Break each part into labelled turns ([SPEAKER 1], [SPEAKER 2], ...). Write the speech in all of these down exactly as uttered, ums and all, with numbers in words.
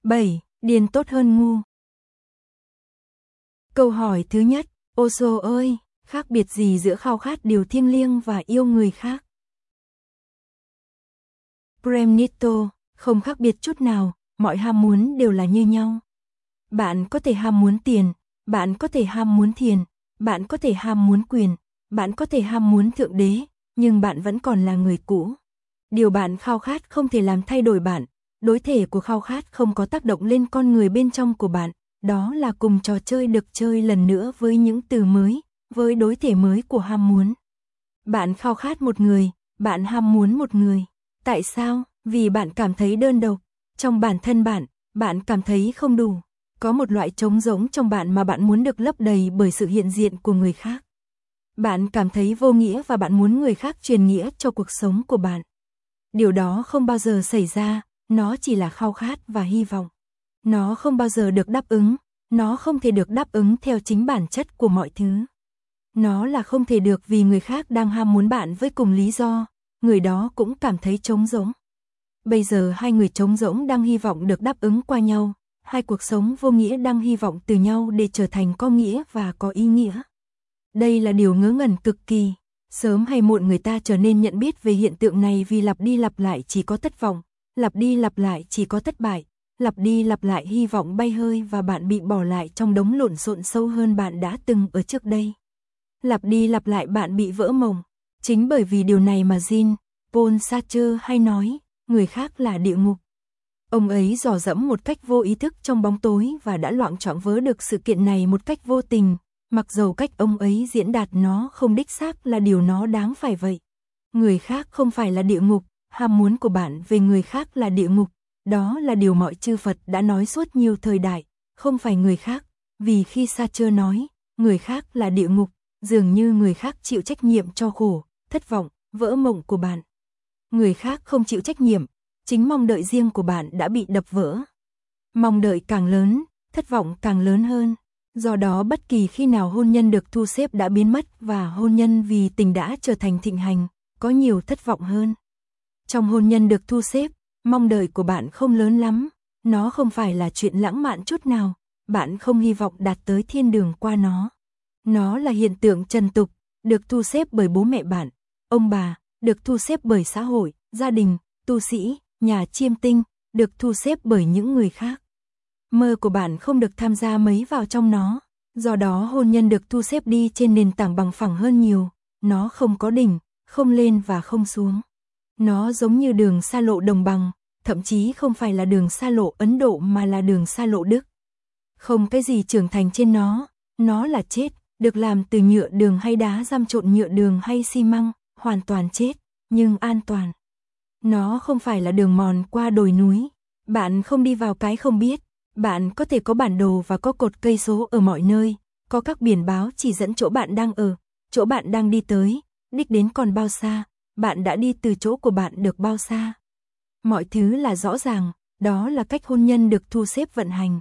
[SPEAKER 1] bảy. Điên tốt hơn ngu. Câu hỏi thứ nhất, Osho ơi, khác biệt gì giữa khao khát điều thiêng liêng và yêu người khác? Premnito, không khác biệt chút nào, mọi ham muốn đều là như nhau. Bạn có thể ham muốn tiền, bạn có thể ham muốn thiền, bạn có thể ham muốn quyền, bạn có thể ham muốn thượng đế, nhưng bạn vẫn còn là người cũ. Điều bạn khao khát không thể làm thay đổi bạn, đối thể của khao khát không có tác động lên con người bên trong của bạn, đó là cùng trò chơi được chơi lần nữa với những từ mới, với đối thể mới của ham muốn. Bạn khao khát một người, bạn ham muốn một người. Tại sao? Vì bạn cảm thấy đơn độc. Trong bản thân bạn, bạn cảm thấy không đủ. Có một loại trống rỗng trong bạn mà bạn muốn được lấp đầy bởi sự hiện diện của người khác. Bạn cảm thấy vô nghĩa và bạn muốn người khác truyền nghĩa cho cuộc sống của bạn. Điều đó không bao giờ xảy ra, nó chỉ là khao khát và hy vọng. Nó không bao giờ được đáp ứng, nó không thể được đáp ứng theo chính bản chất của mọi thứ. Nó là không thể được vì người khác đang ham muốn bạn với cùng lý do, người đó cũng cảm thấy trống rỗng. Bây giờ hai người trống rỗng đang hy vọng được đáp ứng qua nhau, hai cuộc sống vô nghĩa đang hy vọng từ nhau để trở thành có nghĩa và có ý nghĩa. Đây là điều ngớ ngẩn cực kỳ, sớm hay muộn người ta trở nên nhận biết về hiện tượng này vì lặp đi lặp lại chỉ có thất vọng, lặp đi lặp lại chỉ có thất bại, lặp đi lặp lại hy vọng bay hơi và bạn bị bỏ lại trong đống lộn xộn sâu hơn bạn đã từng ở trước đây. Lặp đi lặp lại bạn bị vỡ mộng. Chính bởi vì điều này mà Jean Paul Sartre hay nói, người khác là địa ngục. Ông ấy dò dẫm một cách vô ý thức trong bóng tối và đã loạng choạng vớ được sự kiện này một cách vô tình, mặc dầu cách ông ấy diễn đạt nó không đích xác là điều nó đáng phải vậy. Người khác không phải là địa ngục, ham muốn của bạn về người khác là địa ngục, đó là điều mọi chư Phật đã nói suốt nhiều thời đại, không phải người khác, vì khi Sartre nói, người khác là địa ngục, dường như người khác chịu trách nhiệm cho khổ, thất vọng, vỡ mộng của bạn. Người khác không chịu trách nhiệm, chính mong đợi riêng của bạn đã bị đập vỡ. Mong đợi càng lớn, thất vọng càng lớn hơn. Do đó bất kỳ khi nào hôn nhân được thu xếp đã biến mất và hôn nhân vì tình đã trở thành thịnh hành, có nhiều thất vọng hơn. Trong hôn nhân được thu xếp, mong đợi của bạn không lớn lắm, nó không phải là chuyện lãng mạn chút nào, bạn không hy vọng đạt tới thiên đường qua nó. Nó là hiện tượng trần tục, được thu xếp bởi bố mẹ bạn, ông bà, được thu xếp bởi xã hội, gia đình, tu sĩ, nhà chiêm tinh, được thu xếp bởi những người khác. Mơ của bạn không được tham gia mấy vào trong nó, do đó hôn nhân được thu xếp đi trên nền tảng bằng phẳng hơn nhiều, nó không có đỉnh, không lên và không xuống. Nó giống như đường xa lộ đồng bằng, thậm chí không phải là đường xa lộ Ấn Độ mà là đường xa lộ Đức. Không cái gì trưởng thành trên nó, nó là chết, được làm từ nhựa đường hay đá giam trộn nhựa đường hay xi măng, hoàn toàn chết, nhưng an toàn. Nó không phải là đường mòn qua đồi núi, bạn không đi vào cái không biết, bạn có thể có bản đồ và có cột cây số ở mọi nơi, có các biển báo chỉ dẫn chỗ bạn đang ở, chỗ bạn đang đi tới, đích đến còn bao xa, bạn đã đi từ chỗ của bạn được bao xa. Mọi thứ là rõ ràng, đó là cách hôn nhân được thu xếp vận hành.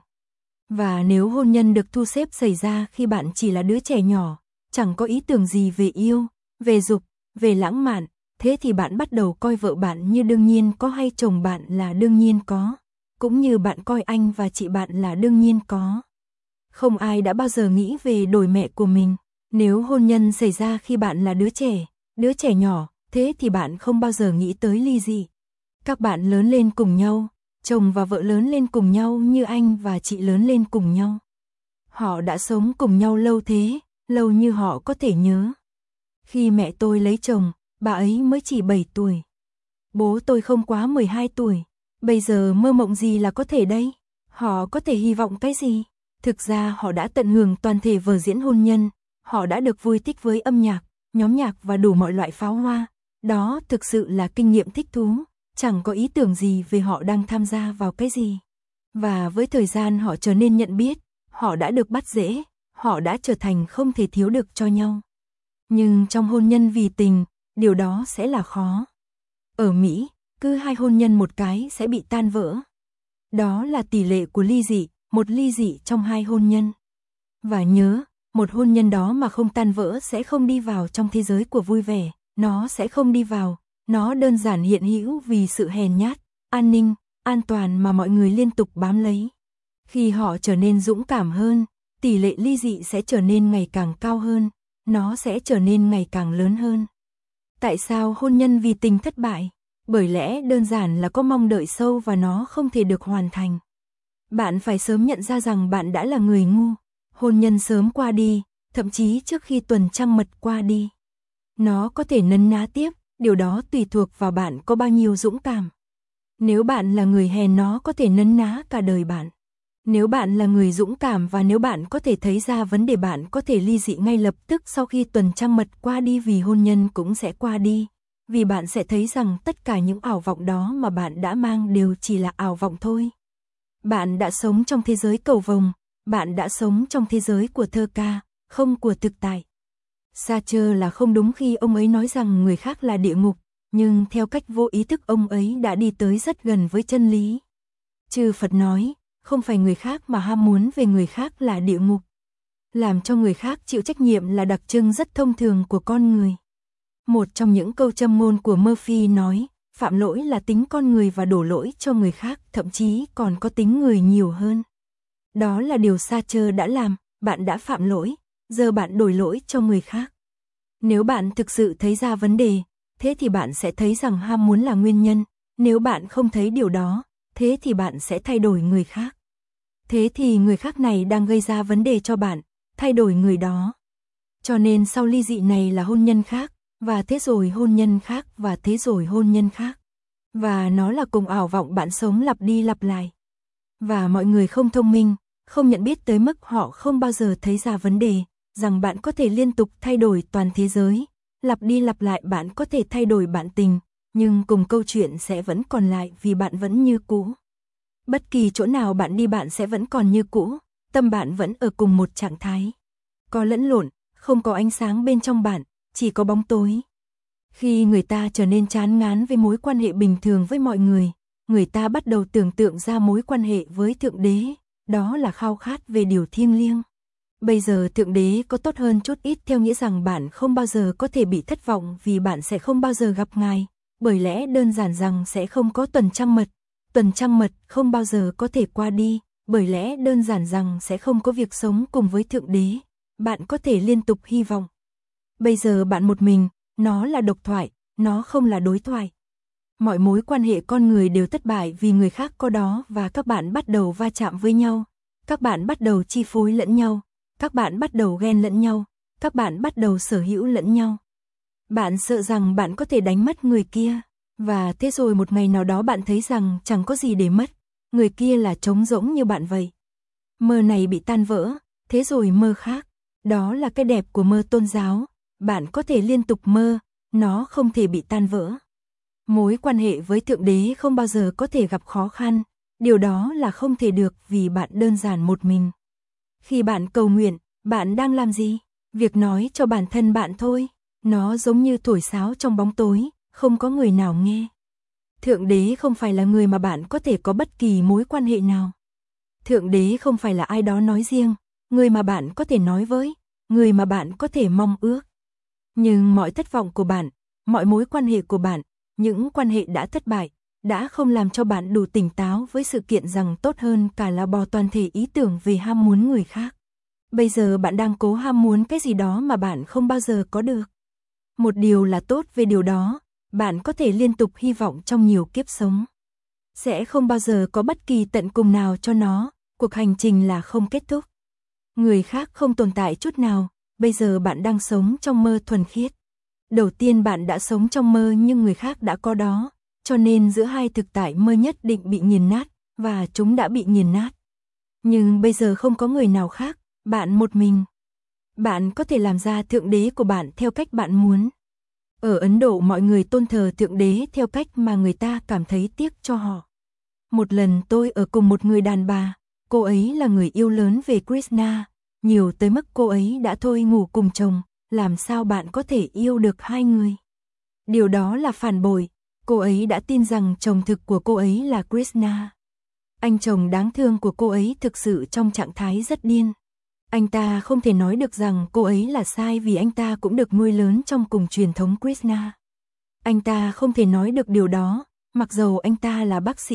[SPEAKER 1] Và nếu hôn nhân được thu xếp xảy ra khi bạn chỉ là đứa trẻ nhỏ, chẳng có ý tưởng gì về yêu, về dục, về lãng mạn, thế thì bạn bắt đầu coi vợ bạn như đương nhiên có hay chồng bạn là đương nhiên có, cũng như bạn coi anh và chị bạn là đương nhiên có. Không ai đã bao giờ nghĩ về đổi mẹ của mình. Nếu hôn nhân xảy ra khi bạn là đứa trẻ, đứa trẻ nhỏ, thế thì bạn không bao giờ nghĩ tới ly dị. Các bạn lớn lên cùng nhau, chồng và vợ lớn lên cùng nhau như anh và chị lớn lên cùng nhau. Họ đã sống cùng nhau lâu thế, lâu như họ có thể nhớ. Khi mẹ tôi lấy chồng, bà ấy mới chỉ bảy tuổi. Bố tôi không quá mười hai tuổi. Bây giờ mơ mộng gì là có thể đây? Họ có thể hy vọng cái gì? Thực ra họ đã tận hưởng toàn thể vở diễn hôn nhân. Họ đã được vui thích với âm nhạc, nhóm nhạc và đủ mọi loại pháo hoa. Đó thực sự là kinh nghiệm thích thú. Chẳng có ý tưởng gì về họ đang tham gia vào cái gì. Và với thời gian họ trở nên nhận biết, họ đã được bắt rễ, họ đã trở thành không thể thiếu được cho nhau. Nhưng trong hôn nhân vì tình, điều đó sẽ là khó. Ở Mỹ, cứ hai hôn nhân một cái sẽ bị tan vỡ. Đó là tỷ lệ của ly dị, một ly dị trong hai hôn nhân. Và nhớ, một hôn nhân đó mà không tan vỡ sẽ không đi vào trong thế giới của vui vẻ, nó sẽ không đi vào, nó đơn giản hiện hữu vì sự hèn nhát, an ninh, an toàn mà mọi người liên tục bám lấy. Khi họ trở nên dũng cảm hơn, tỷ lệ ly dị sẽ trở nên ngày càng cao hơn, nó sẽ trở nên ngày càng lớn hơn. Tại sao hôn nhân vì tình thất bại? Bởi lẽ đơn giản là có mong đợi sâu và nó không thể được hoàn thành. Bạn phải sớm nhận ra rằng bạn đã là người ngu. Hôn nhân sớm qua đi, thậm chí trước khi tuần trăng mật qua đi. Nó có thể nấn ná tiếp, điều đó tùy thuộc vào bạn có bao nhiêu dũng cảm. Nếu bạn là người hèn nó có thể nấn ná cả đời bạn. Nếu bạn là người dũng cảm và nếu bạn có thể thấy ra vấn đề bạn có thể ly dị ngay lập tức sau khi tuần trăng mật qua đi vì hôn nhân cũng sẽ qua đi. Vì bạn sẽ thấy rằng tất cả những ảo vọng đó mà bạn đã mang đều chỉ là ảo vọng thôi. Bạn đã sống trong thế giới cầu vồng, bạn đã sống trong thế giới của thơ ca, không của thực tại. Sartre là không đúng khi ông ấy nói rằng người khác là địa ngục, nhưng theo cách vô ý thức ông ấy đã đi tới rất gần với chân lý. Chư Phật nói, không phải người khác mà ham muốn về người khác là địa ngục. Làm cho người khác chịu trách nhiệm là đặc trưng rất thông thường của con người. Một trong những câu châm ngôn của Murphy nói, phạm lỗi là tính con người và đổ lỗi cho người khác, thậm chí còn có tính người nhiều hơn. Đó là điều Sartre đã làm, bạn đã phạm lỗi, giờ bạn đổi lỗi cho người khác. Nếu bạn thực sự thấy ra vấn đề, thế thì bạn sẽ thấy rằng ham muốn là nguyên nhân, nếu bạn không thấy điều đó, thế thì bạn sẽ thay đổi người khác. Thế thì người khác này đang gây ra vấn đề cho bạn, thay đổi người đó. Cho nên sau ly dị này là hôn nhân khác, và thế rồi hôn nhân khác và thế rồi hôn nhân khác. Và nó là cùng ảo vọng bạn sống lặp đi lặp lại. Và mọi người không thông minh, không nhận biết tới mức họ không bao giờ thấy ra vấn đề, rằng bạn có thể liên tục thay đổi toàn thế giới, lặp đi lặp lại bạn có thể thay đổi bạn tình, nhưng cùng câu chuyện sẽ vẫn còn lại vì bạn vẫn như cũ. Bất kỳ chỗ nào bạn đi bạn sẽ vẫn còn như cũ, tâm bạn vẫn ở cùng một trạng thái. Có lẫn lộn, không có ánh sáng bên trong bạn, chỉ có bóng tối. Khi người ta trở nên chán ngán với mối quan hệ bình thường với mọi người, người ta bắt đầu tưởng tượng ra mối quan hệ với Thượng Đế, đó là khao khát về điều thiêng liêng. Bây giờ Thượng Đế có tốt hơn chút ít theo nghĩa rằng bạn không bao giờ có thể bị thất vọng vì bạn sẽ không bao giờ gặp Ngài, bởi lẽ đơn giản rằng sẽ không có tuần trăng mật, tuần trăng mật không bao giờ có thể qua đi, bởi lẽ đơn giản rằng sẽ không có việc sống cùng với Thượng Đế, bạn có thể liên tục hy vọng. Bây giờ bạn một mình, nó là độc thoại, nó không là đối thoại. Mọi mối quan hệ con người đều thất bại vì người khác có đó và các bạn bắt đầu va chạm với nhau, các bạn bắt đầu chi phối lẫn nhau, các bạn bắt đầu ghen lẫn nhau, các bạn bắt đầu sở hữu lẫn nhau. Bạn sợ rằng bạn có thể đánh mất người kia, và thế rồi một ngày nào đó bạn thấy rằng chẳng có gì để mất, người kia là trống rỗng như bạn vậy. Mơ này bị tan vỡ, thế rồi mơ khác, đó là cái đẹp của mơ tôn giáo, bạn có thể liên tục mơ, nó không thể bị tan vỡ. Mối quan hệ với Thượng Đế không bao giờ có thể gặp khó khăn, điều đó là không thể được vì bạn đơn giản một mình. Khi bạn cầu nguyện, bạn đang làm gì? Việc nói cho bản thân bạn thôi, nó giống như thổi sáo trong bóng tối, không có người nào nghe. Thượng Đế không phải là người mà bạn có thể có bất kỳ mối quan hệ nào. Thượng Đế không phải là ai đó nói riêng, người mà bạn có thể nói với, người mà bạn có thể mong ước. Nhưng mọi thất vọng của bạn, mọi mối quan hệ của bạn, những quan hệ đã thất bại, đã không làm cho bạn đủ tỉnh táo với sự kiện rằng tốt hơn cả là bỏ toàn thể ý tưởng về ham muốn người khác. Bây giờ bạn đang cố ham muốn cái gì đó mà bạn không bao giờ có được. Một điều là tốt về điều đó, bạn có thể liên tục hy vọng trong nhiều kiếp sống. Sẽ không bao giờ có bất kỳ tận cùng nào cho nó, cuộc hành trình là không kết thúc. Người khác không tồn tại chút nào, bây giờ bạn đang sống trong mơ thuần khiết. Đầu tiên bạn đã sống trong mơ nhưng người khác đã có đó, cho nên giữa hai thực tại mơ nhất định bị nghiền nát, và chúng đã bị nghiền nát. Nhưng bây giờ không có người nào khác, bạn một mình. Bạn có thể làm ra Thượng Đế của bạn theo cách bạn muốn. Ở Ấn Độ mọi người tôn thờ Thượng Đế theo cách mà người ta cảm thấy tiếc cho họ. Một lần tôi ở cùng một người đàn bà, cô ấy là người yêu lớn về Krishna, nhiều tới mức cô ấy đã thôi ngủ cùng chồng, làm sao bạn có thể yêu được hai người? Điều đó là phản bội, cô ấy đã tin rằng chồng thực của cô ấy là Krishna. Anh chồng đáng thương của cô ấy thực sự trong trạng thái rất điên. Anh ta không thể nói được rằng cô ấy là sai vì anh ta cũng được nuôi lớn trong cùng truyền thống Krishna. Anh ta không thể nói được điều đó, mặc dầu anh ta là bác sĩ,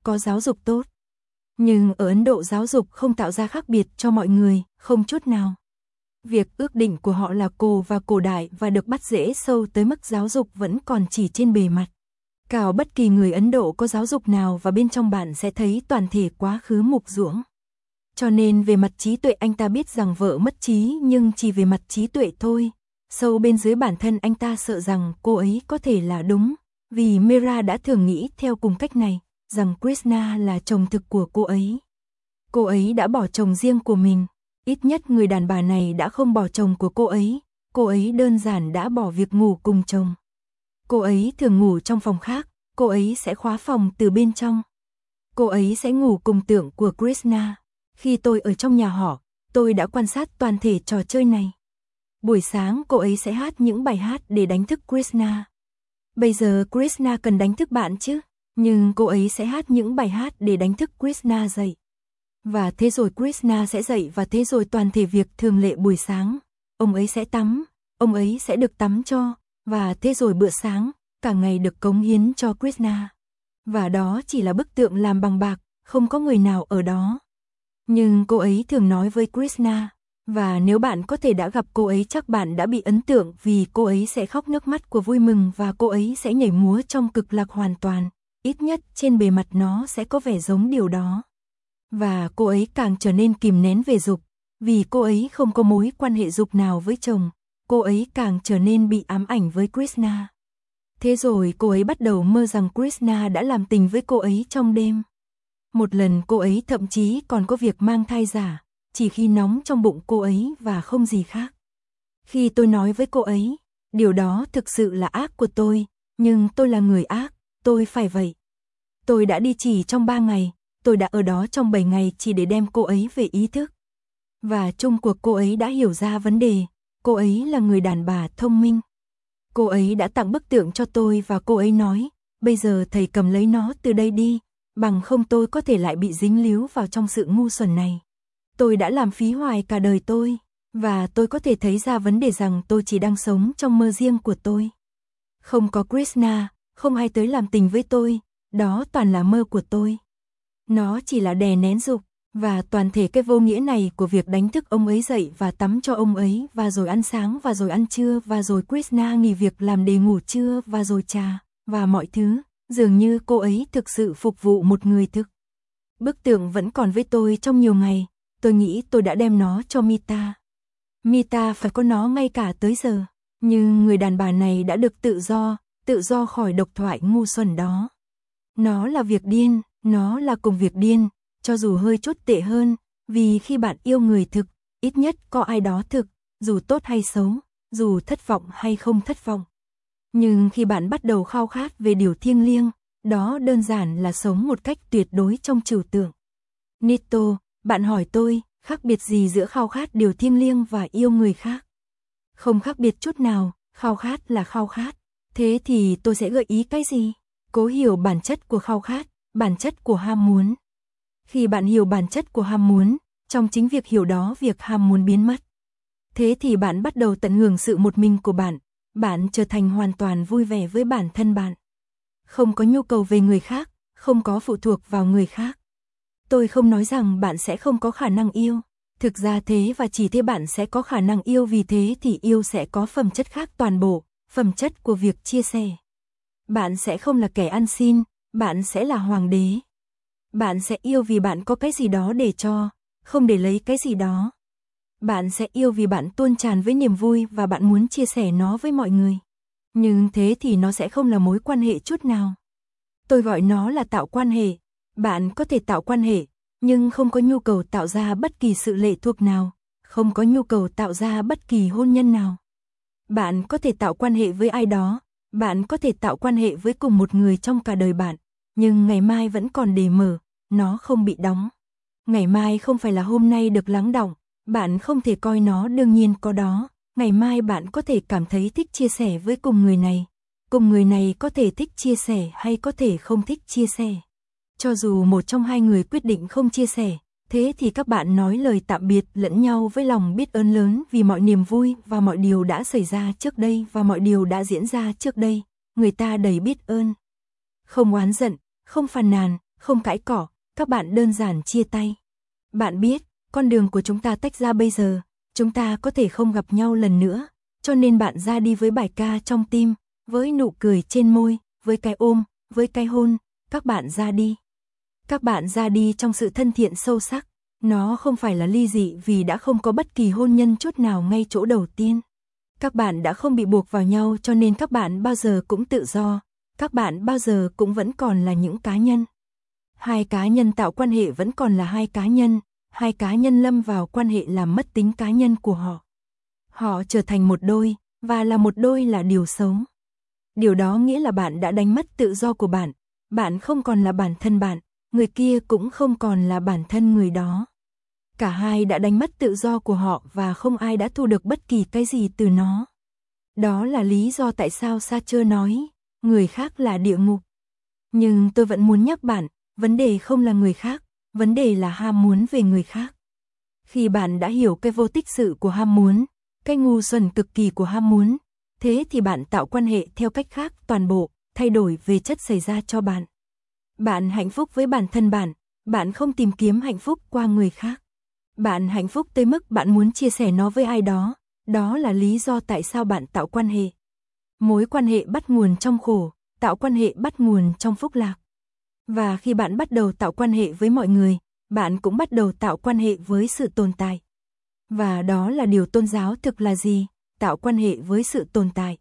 [SPEAKER 1] có giáo dục tốt. Nhưng ở Ấn Độ giáo dục không tạo ra khác biệt cho mọi người, không chút nào. Việc ước định của họ là cổ và cổ đại và được bắt rễ sâu tới mức giáo dục vẫn còn chỉ trên bề mặt. Cào bất kỳ người Ấn Độ có giáo dục nào và bên trong bạn sẽ thấy toàn thể quá khứ mục ruỗng. Cho nên về mặt trí tuệ anh ta biết rằng vợ mất trí nhưng chỉ về mặt trí tuệ thôi. Sâu bên dưới bản thân anh ta sợ rằng cô ấy có thể là đúng. Vì Meera đã thường nghĩ theo cùng cách này, rằng Krishna là chồng thực của cô ấy. Cô ấy đã bỏ chồng riêng của mình. Ít nhất người đàn bà này đã không bỏ chồng của cô ấy. Cô ấy đơn giản đã bỏ việc ngủ cùng chồng. Cô ấy thường ngủ trong phòng khác. Cô ấy sẽ khóa phòng từ bên trong. Cô ấy sẽ ngủ cùng tượng của Krishna. Khi tôi ở trong nhà họ, tôi đã quan sát toàn thể trò chơi này. Buổi sáng cô ấy sẽ hát những bài hát để đánh thức Krishna. Bây giờ Krishna cần đánh thức bạn chứ, nhưng cô ấy sẽ hát những bài hát để đánh thức Krishna dậy. Và thế rồi Krishna sẽ dậy và thế rồi toàn thể việc thường lệ buổi sáng. Ông ấy sẽ tắm, ông ấy sẽ được tắm cho, và thế rồi bữa sáng, cả ngày được cống hiến cho Krishna. Và đó chỉ là bức tượng làm bằng bạc, không có người nào ở đó. Nhưng cô ấy thường nói với Krishna, và nếu bạn có thể đã gặp cô ấy chắc bạn đã bị ấn tượng vì cô ấy sẽ khóc nước mắt của vui mừng và cô ấy sẽ nhảy múa trong cực lạc hoàn toàn, ít nhất trên bề mặt nó sẽ có vẻ giống điều đó. Và cô ấy càng trở nên kìm nén về dục, vì cô ấy không có mối quan hệ dục nào với chồng, cô ấy càng trở nên bị ám ảnh với Krishna. Thế rồi cô ấy bắt đầu mơ rằng Krishna đã làm tình với cô ấy trong đêm. Một lần cô ấy thậm chí còn có việc mang thai giả, chỉ khi nóng trong bụng cô ấy và không gì khác. Khi tôi nói với cô ấy, điều đó thực sự là ác của tôi, nhưng tôi là người ác, tôi phải vậy. Tôi đã đi chỉ trong ba ngày, tôi đã ở đó trong bảy ngày chỉ để đem cô ấy về ý thức. Và chung cuộc cô ấy đã hiểu ra vấn đề, cô ấy là người đàn bà thông minh. Cô ấy đã tặng bức tượng cho tôi và cô ấy nói, bây giờ thầy cầm lấy nó từ đây đi, bằng không tôi có thể lại bị dính líu vào trong sự ngu xuẩn này. Tôi đã làm phí hoài cả đời tôi, và tôi có thể thấy ra vấn đề rằng tôi chỉ đang sống trong mơ riêng của tôi. Không có Krishna, không ai tới làm tình với tôi, đó toàn là mơ của tôi. Nó chỉ là đè nén dục, và toàn thể cái vô nghĩa này của việc đánh thức ông ấy dậy và tắm cho ông ấy và rồi ăn sáng và rồi ăn trưa và rồi Krishna nghỉ việc làm để ngủ trưa và rồi trà, và mọi thứ, dường như cô ấy thực sự phục vụ một người thực. Bức tượng vẫn còn với tôi trong nhiều ngày, tôi nghĩ tôi đã đem nó cho Mita. Mita phải có nó ngay cả tới giờ, nhưng người đàn bà này đã được tự do, tự do khỏi độc thoại ngu xuẩn đó. Nó là việc điên, nó là cùng việc điên, cho dù hơi chút tệ hơn, vì khi bạn yêu người thực, ít nhất có ai đó thực, dù tốt hay xấu, dù thất vọng hay không thất vọng. Nhưng khi bạn bắt đầu khao khát về điều thiêng liêng, đó đơn giản là sống một cách tuyệt đối trong trừu tượng. Nito, bạn hỏi tôi, khác biệt gì giữa khao khát điều thiêng liêng và yêu người khác? Không khác biệt chút nào, khao khát là khao khát. Thế thì tôi sẽ gợi ý cái gì? Cố hiểu bản chất của khao khát, bản chất của ham muốn. Khi bạn hiểu bản chất của ham muốn, trong chính việc hiểu đó việc ham muốn biến mất. Thế thì bạn bắt đầu tận hưởng sự một mình của bạn, bạn trở thành hoàn toàn vui vẻ với bản thân bạn. Không có nhu cầu về người khác, không có phụ thuộc vào người khác. Tôi không nói rằng bạn sẽ không có khả năng yêu, thực ra thế và chỉ thế bạn sẽ có khả năng yêu vì thế thì yêu sẽ có phẩm chất khác toàn bộ, phẩm chất của việc chia sẻ. Bạn sẽ không là kẻ ăn xin, bạn sẽ là hoàng đế. Bạn sẽ yêu vì bạn có cái gì đó để cho, không để lấy cái gì đó. Bạn sẽ yêu vì bạn tuôn tràn với niềm vui và bạn muốn chia sẻ nó với mọi người. Nhưng thế thì nó sẽ không là mối quan hệ chút nào. Tôi gọi nó là tạo quan hệ. Bạn có thể tạo quan hệ, nhưng không có nhu cầu tạo ra bất kỳ sự lệ thuộc nào, không có nhu cầu tạo ra bất kỳ hôn nhân nào. Bạn có thể tạo quan hệ với ai đó, bạn có thể tạo quan hệ với cùng một người trong cả đời bạn, nhưng ngày mai vẫn còn để mở, nó không bị đóng. Ngày mai không phải là hôm nay được lắng đọng, bạn không thể coi nó đương nhiên có đó. Ngày mai bạn có thể cảm thấy thích chia sẻ với cùng người này, cùng người này có thể thích chia sẻ hay có thể không thích chia sẻ. Cho dù một trong hai người quyết định không chia sẻ, thế thì các bạn nói lời tạm biệt lẫn nhau với lòng biết ơn lớn vì mọi niềm vui và mọi điều đã xảy ra trước đây và mọi điều đã diễn ra trước đây, người ta đầy biết ơn. Không oán giận, không phàn nàn, không cãi cọ, các bạn đơn giản chia tay. Bạn biết, con đường của chúng ta tách ra bây giờ, chúng ta có thể không gặp nhau lần nữa, cho nên bạn ra đi với bài ca trong tim, với nụ cười trên môi, với cái ôm, với cái hôn, các bạn ra đi. Các bạn ra đi trong sự thân thiện sâu sắc, nó không phải là ly dị vì đã không có bất kỳ hôn nhân chút nào ngay chỗ đầu tiên. Các bạn đã không bị buộc vào nhau cho nên các bạn bao giờ cũng tự do, các bạn bao giờ cũng vẫn còn là những cá nhân. Hai cá nhân tạo quan hệ vẫn còn là hai cá nhân, hai cá nhân lâm vào quan hệ làm mất tính cá nhân của họ. Họ trở thành một đôi, và là một đôi là điều xấu. Điều đó nghĩa là bạn đã đánh mất tự do của bạn, bạn không còn là bản thân bạn, người kia cũng không còn là bản thân người đó. Cả hai đã đánh mất tự do của họ và không ai đã thu được bất kỳ cái gì từ nó. Đó là lý do tại sao Sartre nói, người khác là địa ngục. Nhưng tôi vẫn muốn nhắc bạn, vấn đề không là người khác, vấn đề là ham muốn về người khác. Khi bạn đã hiểu cái vô tích sự của ham muốn, cái ngu xuẩn cực kỳ của ham muốn, thế thì bạn tạo quan hệ theo cách khác toàn bộ, thay đổi về chất xảy ra cho bạn. Bạn hạnh phúc với bản thân bạn, bạn không tìm kiếm hạnh phúc qua người khác. Bạn hạnh phúc tới mức bạn muốn chia sẻ nó với ai đó, đó là lý do tại sao bạn tạo quan hệ. Mối quan hệ bắt nguồn trong khổ, tạo quan hệ bắt nguồn trong phúc lạc. Và khi bạn bắt đầu tạo quan hệ với mọi người, bạn cũng bắt đầu tạo quan hệ với sự tồn tại. Và đó là điều tôn giáo thực là gì? Tạo quan hệ với sự tồn tại.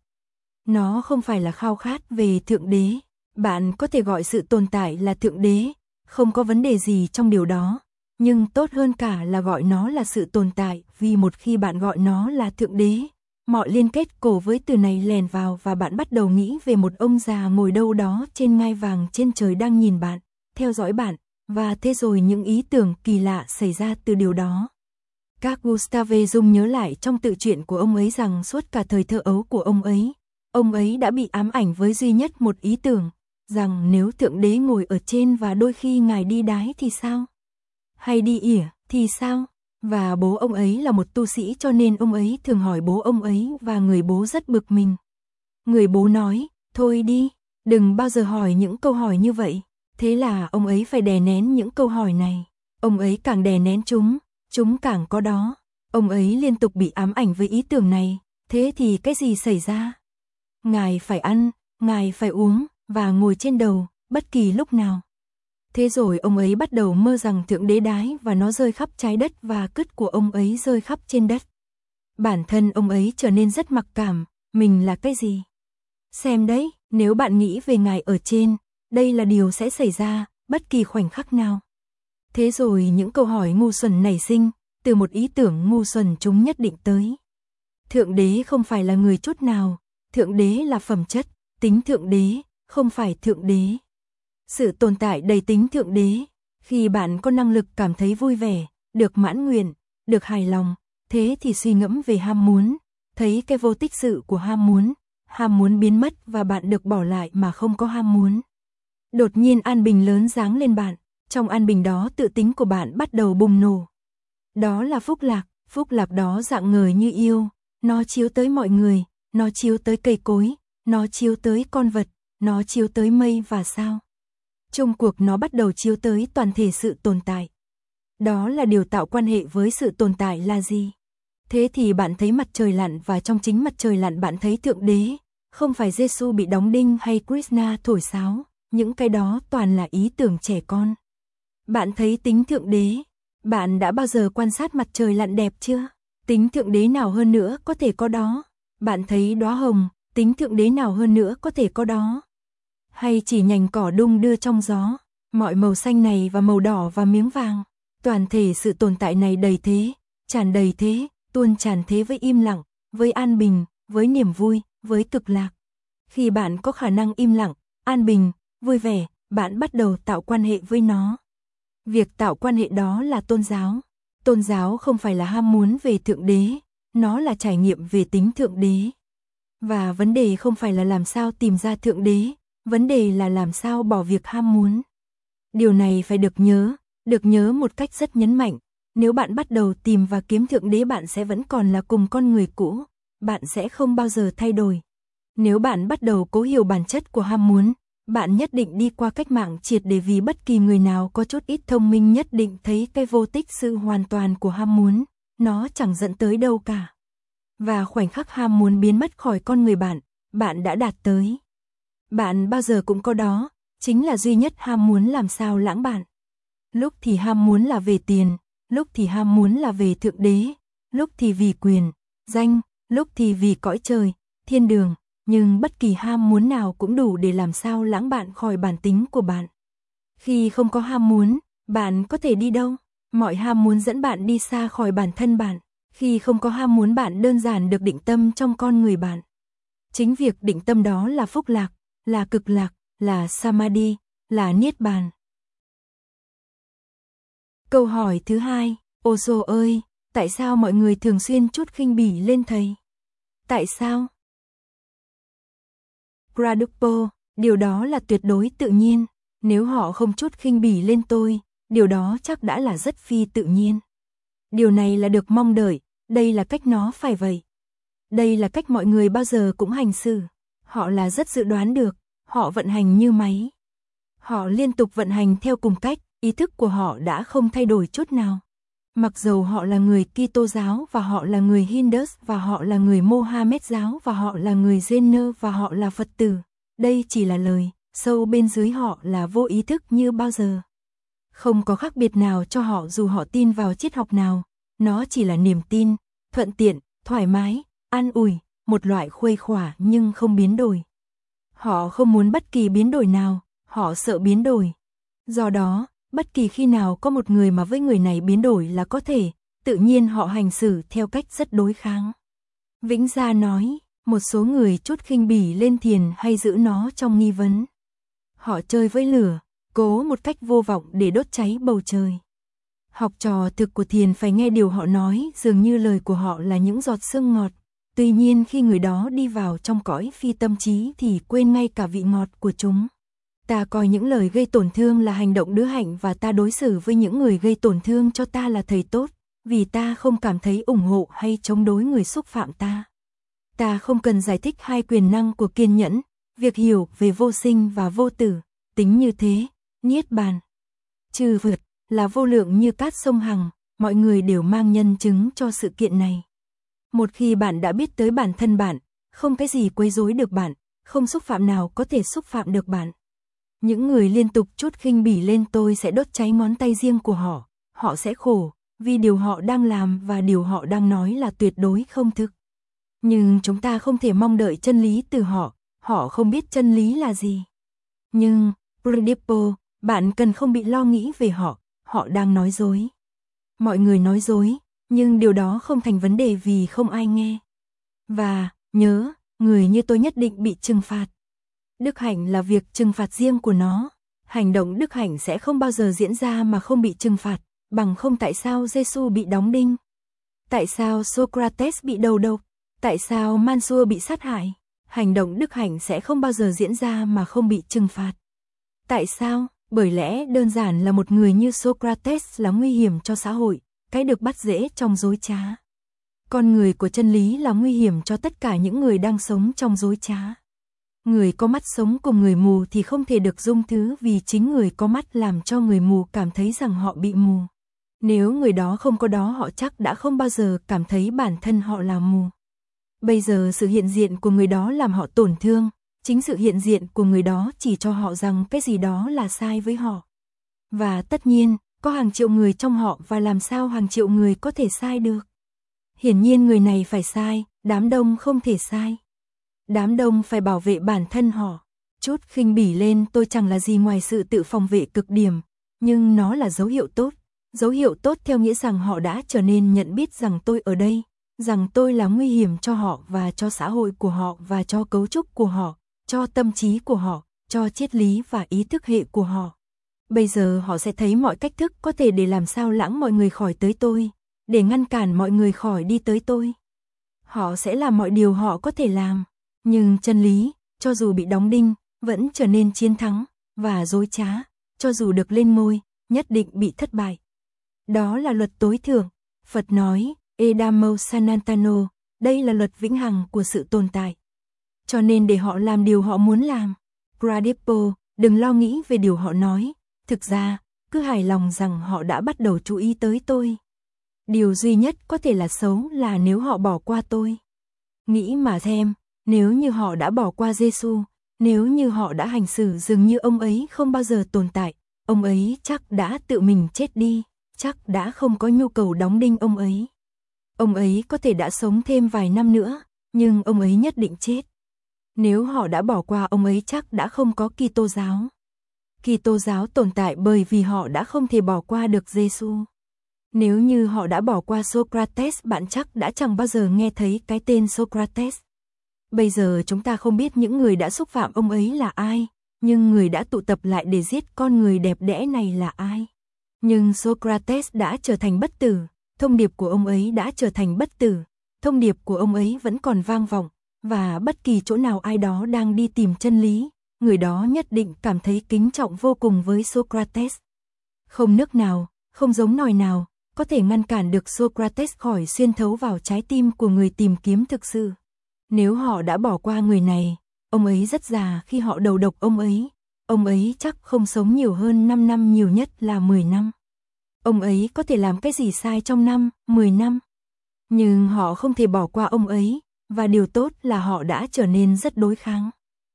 [SPEAKER 1] Nó không phải là khao khát về Thượng Đế. Bạn có thể gọi sự tồn tại là Thượng Đế, không có vấn đề gì trong điều đó. Nhưng tốt hơn cả là gọi nó là sự tồn tại, vì một khi bạn gọi nó là Thượng Đế, mọi liên kết cổ với từ này lèn vào và bạn bắt đầu nghĩ về một ông già ngồi đâu đó trên ngai vàng trên trời đang nhìn bạn, theo dõi bạn, và thế rồi những ý tưởng kỳ lạ xảy ra từ điều đó. Các Gustave Jung nhớ lại trong tự truyện của ông ấy rằng suốt cả thời thơ ấu của ông ấy, ông ấy đã bị ám ảnh với duy nhất một ý tưởng, rằng nếu Thượng Đế ngồi ở trên và đôi khi Ngài đi đái thì sao? Hay đi ỉa thì sao? Và bố ông ấy là một tu sĩ cho nên ông ấy thường hỏi bố ông ấy và người bố rất bực mình. Người bố nói, thôi đi, đừng bao giờ hỏi những câu hỏi như vậy. Thế là ông ấy phải đè nén những câu hỏi này. Ông ấy càng đè nén chúng, chúng càng có đó. Ông ấy liên tục bị ám ảnh với ý tưởng này. Thế thì cái gì xảy ra? Ngài phải ăn, ngài phải uống, và ngồi trên đầu, bất kỳ lúc nào. Thế rồi ông ấy bắt đầu mơ rằng Thượng Đế đái và nó rơi khắp trái đất và cứt của ông ấy rơi khắp trên đất. Bản thân ông ấy trở nên rất mặc cảm, mình là cái gì? Xem đấy, nếu bạn nghĩ về Ngài ở trên, đây là điều sẽ xảy ra, bất kỳ khoảnh khắc nào. Thế rồi những câu hỏi ngu xuẩn nảy sinh, từ một ý tưởng ngu xuẩn chúng nhất định tới. Thượng Đế không phải là người chút nào, Thượng Đế là phẩm chất, tính Thượng Đế, không phải Thượng Đế. Sự tồn tại đầy tính Thượng Đế, khi bạn có năng lực cảm thấy vui vẻ, được mãn nguyện, được hài lòng, thế thì suy ngẫm về ham muốn, thấy cái vô tích sự của ham muốn, ham muốn biến mất và bạn được bỏ lại mà không có ham muốn. Đột nhiên an bình lớn giáng lên bạn, trong an bình đó tự tính của bạn bắt đầu bùng nổ. Đó là phúc lạc, phúc lạc đó rạng ngời như yêu, nó chiếu tới mọi người, nó chiếu tới cây cối, nó chiếu tới con vật, nó chiếu tới mây và sao. Chung cuộc nó bắt đầu chiếu tới toàn thể sự tồn tại. Đó là điều tạo quan hệ với sự tồn tại là gì? Thế thì bạn thấy mặt trời lặn và trong chính mặt trời lặn bạn thấy Thượng Đế, không phải Giêsu bị đóng đinh hay Krishna thổi sáo, những cái đó toàn là ý tưởng trẻ con. Bạn thấy tính Thượng Đế, bạn đã bao giờ quan sát mặt trời lặn đẹp chưa? Tính Thượng Đế nào hơn nữa có thể có đó? Bạn thấy đóa hồng, tính Thượng Đế nào hơn nữa có thể có đó? Hay chỉ nhành cỏ đung đưa trong gió, mọi màu xanh này và màu đỏ và miếng vàng, toàn thể sự tồn tại này đầy thế, tràn đầy thế, tuôn tràn thế với im lặng, với an bình, với niềm vui, với cực lạc. Khi bạn có khả năng im lặng, an bình, vui vẻ, bạn bắt đầu tạo quan hệ với nó. Việc tạo quan hệ đó là tôn giáo. Tôn giáo không phải là ham muốn về Thượng Đế, nó là trải nghiệm về tính Thượng Đế. Và vấn đề không phải là làm sao tìm ra Thượng Đế, vấn đề là làm sao bỏ việc ham muốn. Điều này phải được nhớ, được nhớ một cách rất nhấn mạnh. Nếu bạn bắt đầu tìm và kiếm Thượng Đế bạn sẽ vẫn còn là cùng con người cũ, bạn sẽ không bao giờ thay đổi. Nếu bạn bắt đầu cố hiểu bản chất của ham muốn, Bạn nhất định đi qua cách mạng triệt để vì bất kỳ người nào có chút ít thông minh nhất định thấy cái vô tích sự hoàn toàn của ham muốn, nó chẳng dẫn tới đâu cả. Và khoảnh khắc ham muốn biến mất khỏi con người bạn, bạn đã đạt tới. Bạn bao giờ cũng có đó, chính là duy nhất ham muốn làm sao lãng bạn. Lúc thì ham muốn là về tiền, lúc thì ham muốn là về thượng đế, lúc thì vì quyền, danh, lúc thì vì cõi trời, thiên đường, nhưng bất kỳ ham muốn nào cũng đủ để làm sao lãng bạn khỏi bản tính của bạn. Khi không có ham muốn, bạn có thể đi đâu? Mọi ham muốn dẫn bạn đi xa khỏi bản thân bạn. Khi không có ham muốn bạn đơn giản được định tâm trong con người bạn. Chính việc định tâm đó là phúc lạc, là cực lạc, là samadhi, là niết bàn. Câu hỏi thứ hai, Osho ơi, tại sao mọi người thường xuyên trút khinh bỉ lên thầy? Tại sao? Pradupo, điều đó là tuyệt đối tự nhiên. Nếu họ không trút khinh bỉ lên tôi, điều đó chắc đã là rất phi tự nhiên. Điều này là được mong đợi, đây là cách nó phải vậy. Đây là cách mọi người bao giờ cũng hành xử. Họ là rất dự đoán được, họ vận hành như máy. Họ liên tục vận hành theo cùng cách, ý thức của họ đã không thay đổi chút nào. Mặc dầu họ là người Kitô giáo và họ là người Hindus và họ là người Mohammed giáo và họ là người Jain và họ là Phật tử, đây chỉ là lời, sâu bên dưới họ là vô ý thức như bao giờ. Không có khác biệt nào cho họ dù họ tin vào triết học nào, nó chỉ là niềm tin, thuận tiện, thoải mái, an ủi, một loại khuây khỏa nhưng không biến đổi. Họ không muốn bất kỳ biến đổi nào, họ sợ biến đổi. Do đó, bất kỳ khi nào có một người mà với người này biến đổi là có thể, tự nhiên họ hành xử theo cách rất đối kháng. Vĩnh Gia nói, một số người trút khinh bỉ lên thiền hay giữ nó trong nghi vấn. Họ chơi với lửa, cố một cách vô vọng để đốt cháy bầu trời. Học trò thực của thiền phải nghe điều họ nói, dường như lời của họ là những giọt sương ngọt. Tuy nhiên khi người đó đi vào trong cõi phi tâm trí thì quên ngay cả vị ngọt của chúng. Ta coi những lời gây tổn thương là hành động đứa hạnh và ta đối xử với những người gây tổn thương cho ta là thầy tốt, vì ta không cảm thấy ủng hộ hay chống đối người xúc phạm ta. Ta không cần giải thích hai quyền năng của kiên nhẫn, việc hiểu về vô sinh và vô tử, tính như thế, niết bàn. Trừ vượt, là vô lượng như cát sông Hằng, mọi người đều mang nhân chứng cho sự kiện này. Một khi bạn đã biết tới bản thân bạn, không cái gì quấy rối được bạn, không xúc phạm nào có thể xúc phạm được bạn. Những người liên tục trút khinh bỉ lên tôi sẽ đốt cháy ngón tay riêng của họ, họ sẽ khổ, vì điều họ đang làm và điều họ đang nói là tuyệt đối không thực. Nhưng chúng ta không thể mong đợi chân lý từ họ, họ không biết chân lý là gì. Nhưng, Pradeepo, bạn cần không bị lo nghĩ về họ, họ đang nói dối. Mọi người nói dối, nhưng điều đó không thành vấn đề vì không ai nghe. Và, nhớ, người như tôi nhất định bị trừng phạt. Đức hạnh là việc trừng phạt riêng của nó. Hành động đức hạnh sẽ không bao giờ diễn ra mà không bị trừng phạt, bằng không tại sao Giêsu bị đóng đinh? Tại sao Socrates bị đầu độc? Tại sao Mansur bị sát hại? Hành động đức hạnh sẽ không bao giờ diễn ra mà không bị trừng phạt. Tại sao? Bởi lẽ đơn giản là một người như Socrates là nguy hiểm cho xã hội, cái được bắt dễ trong dối trá. Con người của chân lý là nguy hiểm cho tất cả những người đang sống trong dối trá. Người có mắt sống cùng người mù thì không thể được dung thứ vì chính người có mắt làm cho người mù cảm thấy rằng họ bị mù. Nếu người đó không có đó họ chắc đã không bao giờ cảm thấy bản thân họ là mù. Bây giờ sự hiện diện của người đó làm họ tổn thương, chính sự hiện diện của người đó chỉ cho họ rằng cái gì đó là sai với họ. Và tất nhiên, có hàng triệu người trong họ và làm sao hàng triệu người có thể sai được. Hiển nhiên người này phải sai, đám đông không thể sai. Đám đông phải bảo vệ bản thân họ. Chút khinh bỉ lên tôi chẳng là gì ngoài sự tự phòng vệ cực điểm, nhưng nó là dấu hiệu tốt. Dấu hiệu tốt theo nghĩa rằng họ đã trở nên nhận biết rằng tôi ở đây, rằng tôi là nguy hiểm cho họ và cho xã hội của họ và cho cấu trúc của họ, cho tâm trí của họ, cho triết lý và ý thức hệ của họ. Bây giờ họ sẽ thấy mọi cách thức có thể để làm sao lãng mọi người khỏi tới tôi, để ngăn cản mọi người khỏi đi tới tôi. Họ sẽ làm mọi điều họ có thể làm, nhưng chân lý, cho dù bị đóng đinh, vẫn trở nên chiến thắng, và dối trá, cho dù được lên ngôi, nhất định bị thất bại. Đó là luật tối thượng. Phật nói, Edamo Sanantano, đây là luật vĩnh hằng của sự tồn tại. Cho nên để họ làm điều họ muốn làm. Pradeepo, đừng lo nghĩ về điều họ nói, thực ra, cứ hài lòng rằng họ đã bắt đầu chú ý tới tôi. Điều duy nhất có thể là xấu là nếu họ bỏ qua tôi. Nghĩ mà xem, nếu như họ đã bỏ qua Giêsu, nếu như họ đã hành xử dường như ông ấy không bao giờ tồn tại, ông ấy chắc đã tự mình chết đi, chắc đã không có nhu cầu đóng đinh ông ấy. Ông ấy có thể đã sống thêm vài năm nữa, nhưng ông ấy nhất định chết. Nếu họ đã bỏ qua ông ấy chắc đã không có Kitô giáo. Kitô giáo tồn tại bởi vì họ đã không thể bỏ qua được Giêsu. Nếu như họ đã bỏ qua Socrates, bạn chắc đã chẳng bao giờ nghe thấy cái tên Socrates. Bây giờ chúng ta không biết những người đã xúc phạm ông ấy là ai, nhưng người đã tụ tập lại để giết con người đẹp đẽ này là ai. Nhưng Socrates đã trở thành bất tử, thông điệp của ông ấy đã trở thành bất tử, thông điệp của ông ấy vẫn còn vang vọng, và bất kỳ chỗ nào ai đó đang đi tìm chân lý, người đó nhất định cảm thấy kính trọng vô cùng với Socrates. Không nước nào, không giống nòi nào, có thể ngăn cản được Socrates khỏi xuyên thấu vào trái tim của người tìm kiếm thực sự. Nếu họ đã bỏ qua người này, ông ấy rất già khi họ đầu độc ông ấy, ông ấy chắc không sống nhiều hơn năm năm, nhiều nhất là mười năm. Ông ấy có thể làm cái gì sai trong năm, mười năm. Nhưng họ không thể bỏ qua ông ấy, và điều tốt là họ đã trở nên rất đối kháng.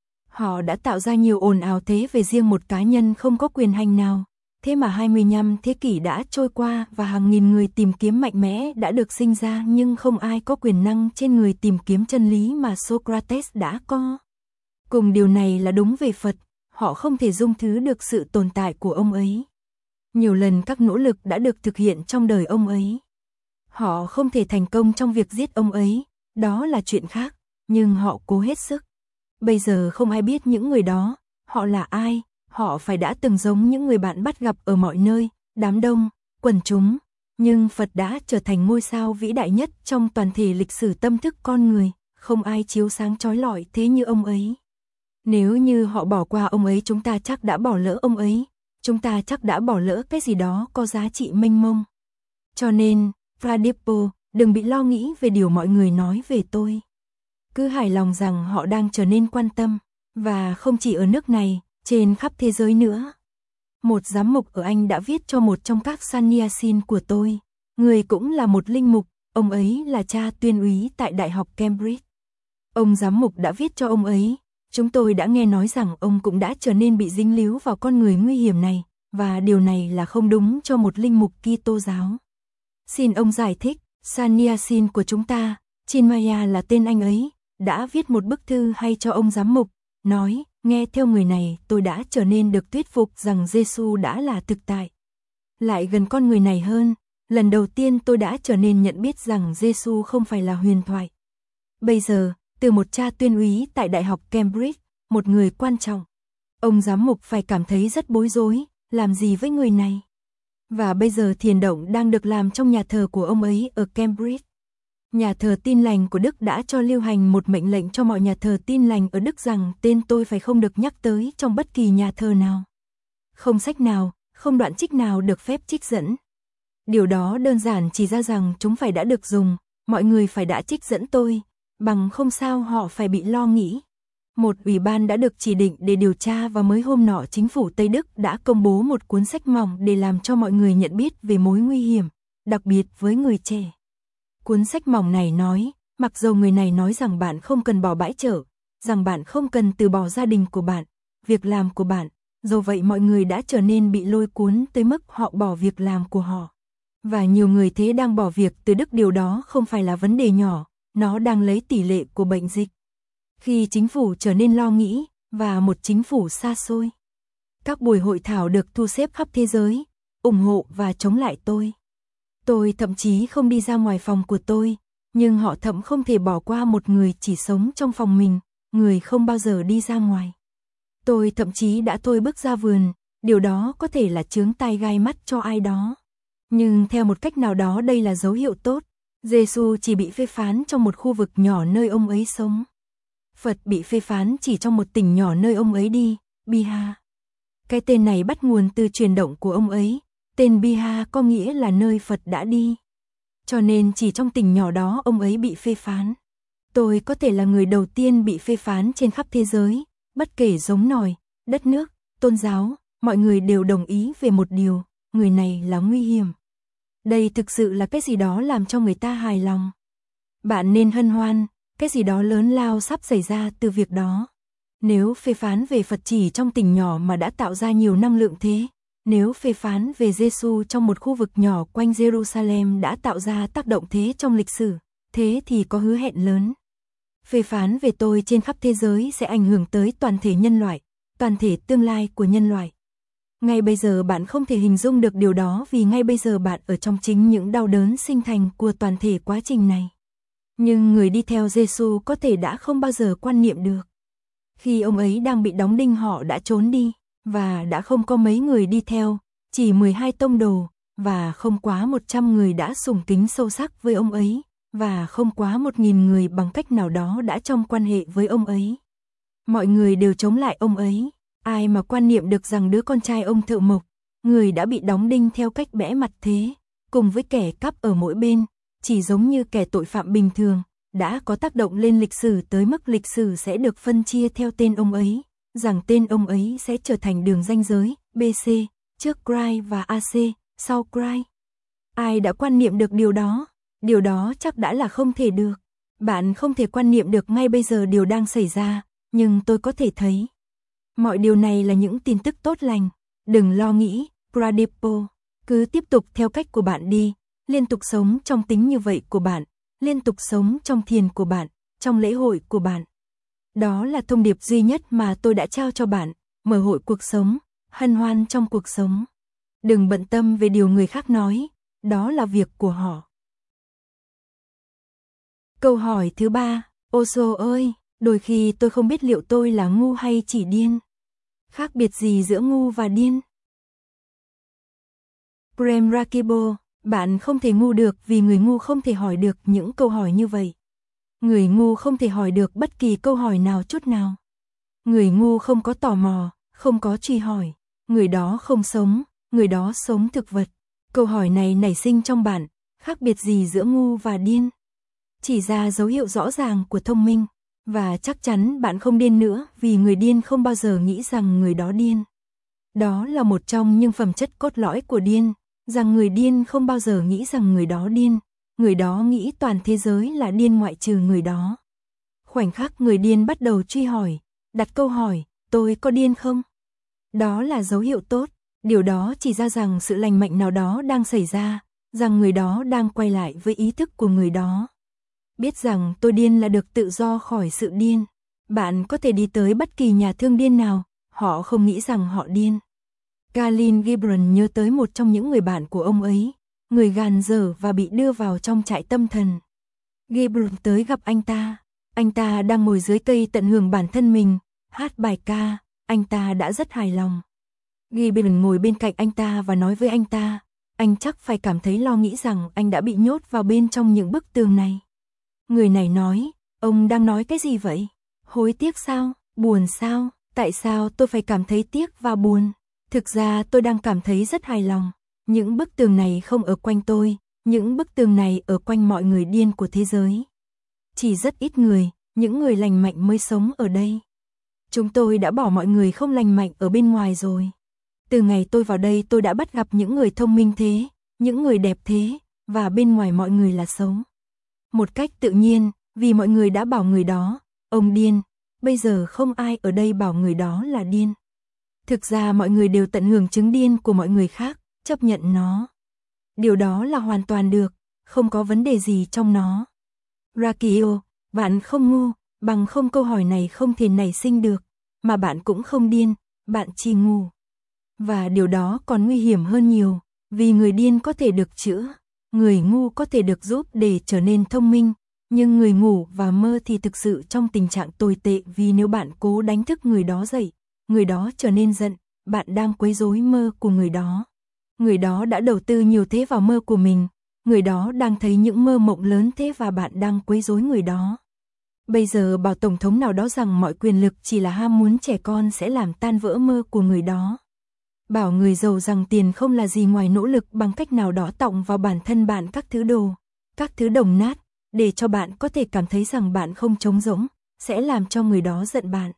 [SPEAKER 1] Họ đã tạo ra nhiều ồn ào thế về riêng một cá nhân không có quyền hành nào. Thế mà hai mươi lăm thế kỷ đã trôi qua và hàng nghìn người tìm kiếm mạnh mẽ đã được sinh ra, nhưng không ai có quyền năng trên người tìm kiếm chân lý mà Socrates đã có. Cùng điều này là đúng về Phật, họ không thể dung thứ được sự tồn tại của ông ấy. Nhiều lần các nỗ lực đã được thực hiện trong đời ông ấy. Họ không thể thành công trong việc giết ông ấy, đó là chuyện khác, nhưng họ cố hết sức. Bây giờ không ai biết những người đó, họ là ai, họ phải đã từng giống những người bạn bắt gặp ở mọi nơi, đám đông, quần chúng, nhưng Phật đã trở thành ngôi sao vĩ đại nhất trong toàn thể lịch sử tâm thức con người, không ai chiếu sáng chói lọi thế như ông ấy. Nếu như họ bỏ qua ông ấy, chúng ta chắc đã bỏ lỡ ông ấy, chúng ta chắc đã bỏ lỡ cái gì đó có giá trị mênh mông. Cho nên, Pradipo, đừng bị lo nghĩ về điều mọi người nói về tôi. Cứ hài lòng rằng họ đang trở nên quan tâm, và không chỉ ở nước này, trên khắp thế giới nữa. Một giám mục ở Anh đã viết cho một trong các Sannyasin của tôi, người cũng là một linh mục, ông ấy là cha tuyên úy tại Đại học Cambridge. Ông giám mục đã viết cho ông ấy, chúng tôi đã nghe nói rằng ông cũng đã trở nên bị dính líu vào con người nguy hiểm này, và điều này là không đúng cho một linh mục Kitô giáo. Xin ông giải thích, Sannyasin của chúng ta, Chinmaya là tên anh ấy, đã viết một bức thư hay cho ông giám mục, nói, nghe theo người này tôi đã trở nên được thuyết phục rằng Giêsu đã là thực tại. Lại gần con người này hơn, lần đầu tiên tôi đã trở nên nhận biết rằng Giêsu không phải là huyền thoại. Bây giờ, từ một cha tuyên úy tại Đại học Cambridge, một người quan trọng, ông giám mục phải cảm thấy rất bối rối, làm gì với người này? Và bây giờ thiền động đang được làm trong nhà thờ của ông ấy ở Cambridge. Nhà thờ Tin Lành của Đức đã cho lưu hành một mệnh lệnh cho mọi nhà thờ Tin Lành ở Đức rằng tên tôi phải không được nhắc tới trong bất kỳ nhà thờ nào. Không sách nào, không đoạn trích nào được phép trích dẫn. Điều đó đơn giản chỉ ra rằng chúng phải đã được dùng, mọi người phải đã trích dẫn tôi, bằng không sao họ phải bị lo nghĩ. Một ủy ban đã được chỉ định để điều tra và mới hôm nọ chính phủ Tây Đức đã công bố một cuốn sách mỏng để làm cho mọi người nhận biết về mối nguy hiểm, đặc biệt với người trẻ. Cuốn sách mỏng này nói, mặc dầu người này nói rằng bạn không cần bỏ bãi chợ, rằng bạn không cần từ bỏ gia đình của bạn, việc làm của bạn, dầu vậy mọi người đã trở nên bị lôi cuốn tới mức họ bỏ việc làm của họ. Và nhiều người thế đang bỏ việc từ Đức, điều đó không phải là vấn đề nhỏ, nó đang lấy tỷ lệ của bệnh dịch. Khi chính phủ trở nên lo nghĩ, và một chính phủ xa xôi. Các buổi hội thảo được thu xếp khắp thế giới, ủng hộ và chống lại tôi. Tôi thậm chí không đi ra ngoài phòng của tôi, nhưng họ thậm không thể bỏ qua một người chỉ sống trong phòng mình, người không bao giờ đi ra ngoài. Tôi thậm chí đã thôi bước ra vườn, điều đó có thể là chướng tai gai mắt cho ai đó. Nhưng theo một cách nào đó đây là dấu hiệu tốt, Giêsu chỉ bị phê phán trong một khu vực nhỏ nơi ông ấy sống. Phật bị phê phán chỉ trong một tỉnh nhỏ nơi ông ấy đi, Bihar. Cái tên này bắt nguồn từ chuyển động của ông ấy, tên Bihar có nghĩa là nơi Phật đã đi. Cho nên chỉ trong tỉnh nhỏ đó ông ấy bị phê phán. Tôi có thể là người đầu tiên bị phê phán trên khắp thế giới, bất kể giống nòi, đất nước, tôn giáo, mọi người đều đồng ý về một điều, người này là nguy hiểm. Đây thực sự là cái gì đó làm cho người ta hài lòng. Bạn nên hân hoan, cái gì đó lớn lao sắp xảy ra từ việc đó. Nếu phê phán về Phật chỉ trong tỉnh nhỏ mà đã tạo ra nhiều năng lượng thế, nếu phê phán về Giêsu trong một khu vực nhỏ quanh Jerusalem đã tạo ra tác động thế trong lịch sử, thế thì có hứa hẹn lớn. Phê phán về tôi trên khắp thế giới sẽ ảnh hưởng tới toàn thể nhân loại, toàn thể tương lai của nhân loại. Ngay bây giờ bạn không thể hình dung được điều đó vì ngay bây giờ bạn ở trong chính những đau đớn sinh thành của toàn thể quá trình này. Nhưng người đi theo Giêsu có thể đã không bao giờ quan niệm được. Khi ông ấy đang bị đóng đinh họ đã trốn đi, và đã không có mấy người đi theo, chỉ mười hai tông đồ, và không quá một trăm người đã sùng kính sâu sắc với ông ấy, và không quá một nghìn người bằng cách nào đó đã trong quan hệ với ông ấy. Mọi người đều chống lại ông ấy, ai mà quan niệm được rằng đứa con trai ông thợ mộc, người đã bị đóng đinh theo cách bẽ mặt thế, cùng với kẻ cắp ở mỗi bên, chỉ giống như kẻ tội phạm bình thường, đã có tác động lên lịch sử tới mức lịch sử sẽ được phân chia theo tên ông ấy, rằng tên ông ấy sẽ trở thành đường ranh giới, bê xê, trước Christ và a xê, sau Christ. Ai đã quan niệm được điều đó? Điều đó chắc đã là không thể được. Bạn không thể quan niệm được ngay bây giờ điều đang xảy ra, nhưng tôi có thể thấy. Mọi điều này là những tin tức tốt lành. Đừng lo nghĩ, Pradipo. Cứ tiếp tục theo cách của bạn đi, liên tục sống trong tính như vậy của bạn, liên tục sống trong thiền của bạn, trong lễ hội của bạn. Đó là thông điệp duy nhất mà tôi đã trao cho bạn, mở hội cuộc sống, hân hoan trong cuộc sống. Đừng bận tâm về điều người khác nói, đó là việc của họ. Câu hỏi thứ ba, Osho ơi, đôi khi tôi không biết liệu tôi là ngu hay chỉ điên. Khác biệt gì giữa ngu và điên? Prem Rakibo, bạn không thể ngu được vì người ngu không thể hỏi được những câu hỏi như vậy. Người ngu không thể hỏi được bất kỳ câu hỏi nào chút nào. Người ngu không có tò mò, không có truy hỏi. Người đó không sống, người đó sống thực vật. Câu hỏi này nảy sinh trong bạn, khác biệt gì giữa ngu và điên? Chỉ ra dấu hiệu rõ ràng của thông minh. Và chắc chắn bạn không điên nữa vì người điên không bao giờ nghĩ rằng người đó điên. Đó là một trong những phẩm chất cốt lõi của điên, rằng người điên không bao giờ nghĩ rằng người đó điên. Người đó nghĩ toàn thế giới là điên ngoại trừ người đó. Khoảnh khắc người điên bắt đầu truy hỏi, đặt câu hỏi, tôi có điên không? Đó là dấu hiệu tốt, điều đó chỉ ra rằng sự lành mạnh nào đó đang xảy ra, rằng người đó đang quay lại với ý thức của người đó. Biết rằng tôi điên là được tự do khỏi sự điên. Bạn có thể đi tới bất kỳ nhà thương điên nào, họ không nghĩ rằng họ điên. Khalil Gibran nhớ tới một trong những người bạn của ông ấy, người gàn dở và bị đưa vào trong trại tâm thần. Gibran tới gặp anh ta, anh ta đang ngồi dưới cây tận hưởng bản thân mình, hát bài ca, anh ta đã rất hài lòng. Gibran ngồi bên cạnh anh ta và nói với anh ta, anh chắc phải cảm thấy lo nghĩ rằng anh đã bị nhốt vào bên trong những bức tường này. Người này nói, ông đang nói cái gì vậy? Hối tiếc sao? Buồn sao? Tại sao tôi phải cảm thấy tiếc và buồn? Thực ra tôi đang cảm thấy rất hài lòng. Những bức tường này không ở quanh tôi, những bức tường này ở quanh mọi người điên của thế giới. Chỉ rất ít người, những người lành mạnh mới sống ở đây. Chúng tôi đã bỏ mọi người không lành mạnh ở bên ngoài rồi. Từ ngày tôi vào đây tôi đã bắt gặp những người thông minh thế, những người đẹp thế, và bên ngoài mọi người là xấu. Một cách tự nhiên, vì mọi người đã bảo người đó, ông điên, bây giờ không ai ở đây bảo người đó là điên. Thực ra mọi người đều tận hưởng chứng điên của mọi người khác, chấp nhận nó. Điều đó là hoàn toàn được, không có vấn đề gì trong nó. Rakio, bạn không ngu, bằng không câu hỏi này không thể nảy sinh được, mà bạn cũng không điên, bạn chỉ ngu. Và điều đó còn nguy hiểm hơn nhiều, vì người điên có thể được chữa, người ngu có thể được giúp để trở nên thông minh, nhưng người ngủ và mơ thì thực sự trong tình trạng tồi tệ vì nếu bạn cố đánh thức người đó dậy, người đó trở nên giận, bạn đang quấy rối mơ của người đó. Người đó đã đầu tư nhiều thế vào mơ của mình, người đó đang thấy những mơ mộng lớn thế và bạn đang quấy rối người đó. Bây giờ bảo tổng thống nào đó rằng mọi quyền lực chỉ là ham muốn trẻ con sẽ làm tan vỡ mơ của người đó. Bảo người giàu rằng tiền không là gì ngoài nỗ lực bằng cách nào đó tọng vào bản thân bạn các thứ đồ, các thứ đồng nát, để cho bạn có thể cảm thấy rằng bạn không trống rỗng, sẽ làm cho người đó giận bạn.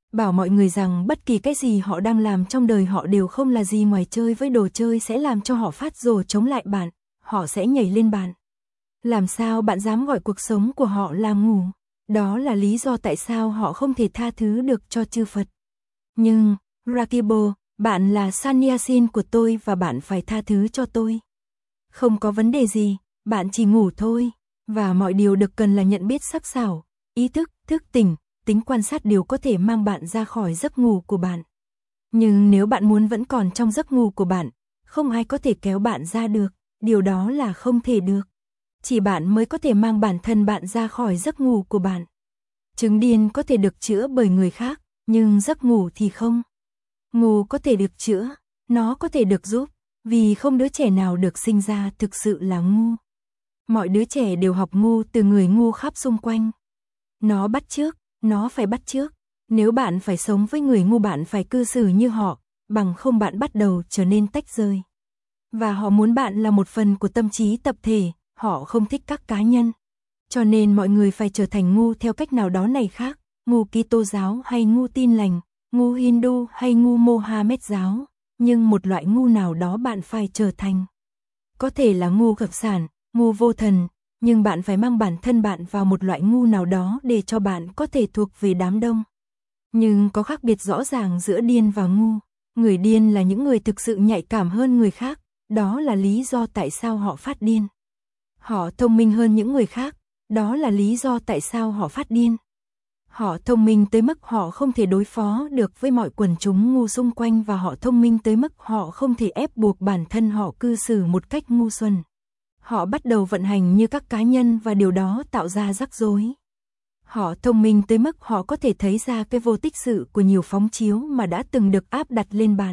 [SPEAKER 1] bảo mọi người rằng bất kỳ cái gì họ đang làm trong đời họ đều không là gì ngoài chơi với đồ chơi sẽ làm cho họ phát rồ chống lại bạn, họ sẽ nhảy lên bạn. Làm sao bạn dám gọi cuộc sống của họ là ngu? Đó là lý do tại sao họ không thể tha thứ được cho chư Phật. Nhưng, Rakibo, bạn là Sannyasin của tôi và bạn phải tha thứ cho tôi. Không có vấn đề gì, bạn chỉ ngủ thôi, và mọi điều được cần là nhận biết sắc sảo, ý thức, thức tỉnh, tính quan sát đều có thể mang bạn ra khỏi giấc ngủ của bạn. Nhưng nếu bạn muốn vẫn còn trong giấc ngủ của bạn, không ai có thể kéo bạn ra được, điều đó là không thể được. Chỉ bạn mới có thể mang bản thân bạn ra khỏi giấc ngủ của bạn. Chứng điên có thể được chữa bởi người khác, nhưng giấc ngủ thì không. Ngu có thể được chữa, nó có thể được giúp, vì không đứa trẻ nào được sinh ra thực sự là ngu. Mọi đứa trẻ đều học ngu từ người ngu khắp xung quanh. Nó bắt chước, nó phải bắt chước. Nếu bạn phải sống với người ngu bạn phải cư xử như họ, bằng không bạn bắt đầu trở nên tách rời. Và họ muốn bạn là một phần của tâm trí tập thể, họ không thích các cá nhân. Cho nên mọi người phải trở thành ngu theo cách nào đó này khác, ngu Kitô giáo hay ngu Tin lành, ngu Hindu hay ngu Mohammed giáo, nhưng một loại ngu nào đó bạn phải trở thành. Có thể là ngu cực sản, ngu vô thần, nhưng bạn phải mang bản thân bạn vào một loại ngu nào đó để cho bạn có thể thuộc về đám đông. Nhưng có khác biệt rõ ràng giữa điên và ngu. Người điên là những người thực sự nhạy cảm hơn người khác, đó là lý do tại sao họ phát điên. Họ thông minh hơn những người khác, đó là lý do tại sao họ phát điên. Họ thông minh tới mức họ không thể đối phó được với mọi quần chúng ngu xung quanh và họ thông minh tới mức họ không thể ép buộc bản thân họ cư xử một cách ngu xuẩn. Họ bắt đầu vận hành như các cá nhân và điều đó tạo ra rắc rối. Họ thông minh tới mức họ có thể thấy ra cái vô tích sự của nhiều phóng chiếu mà đã từng được áp đặt lên bạn.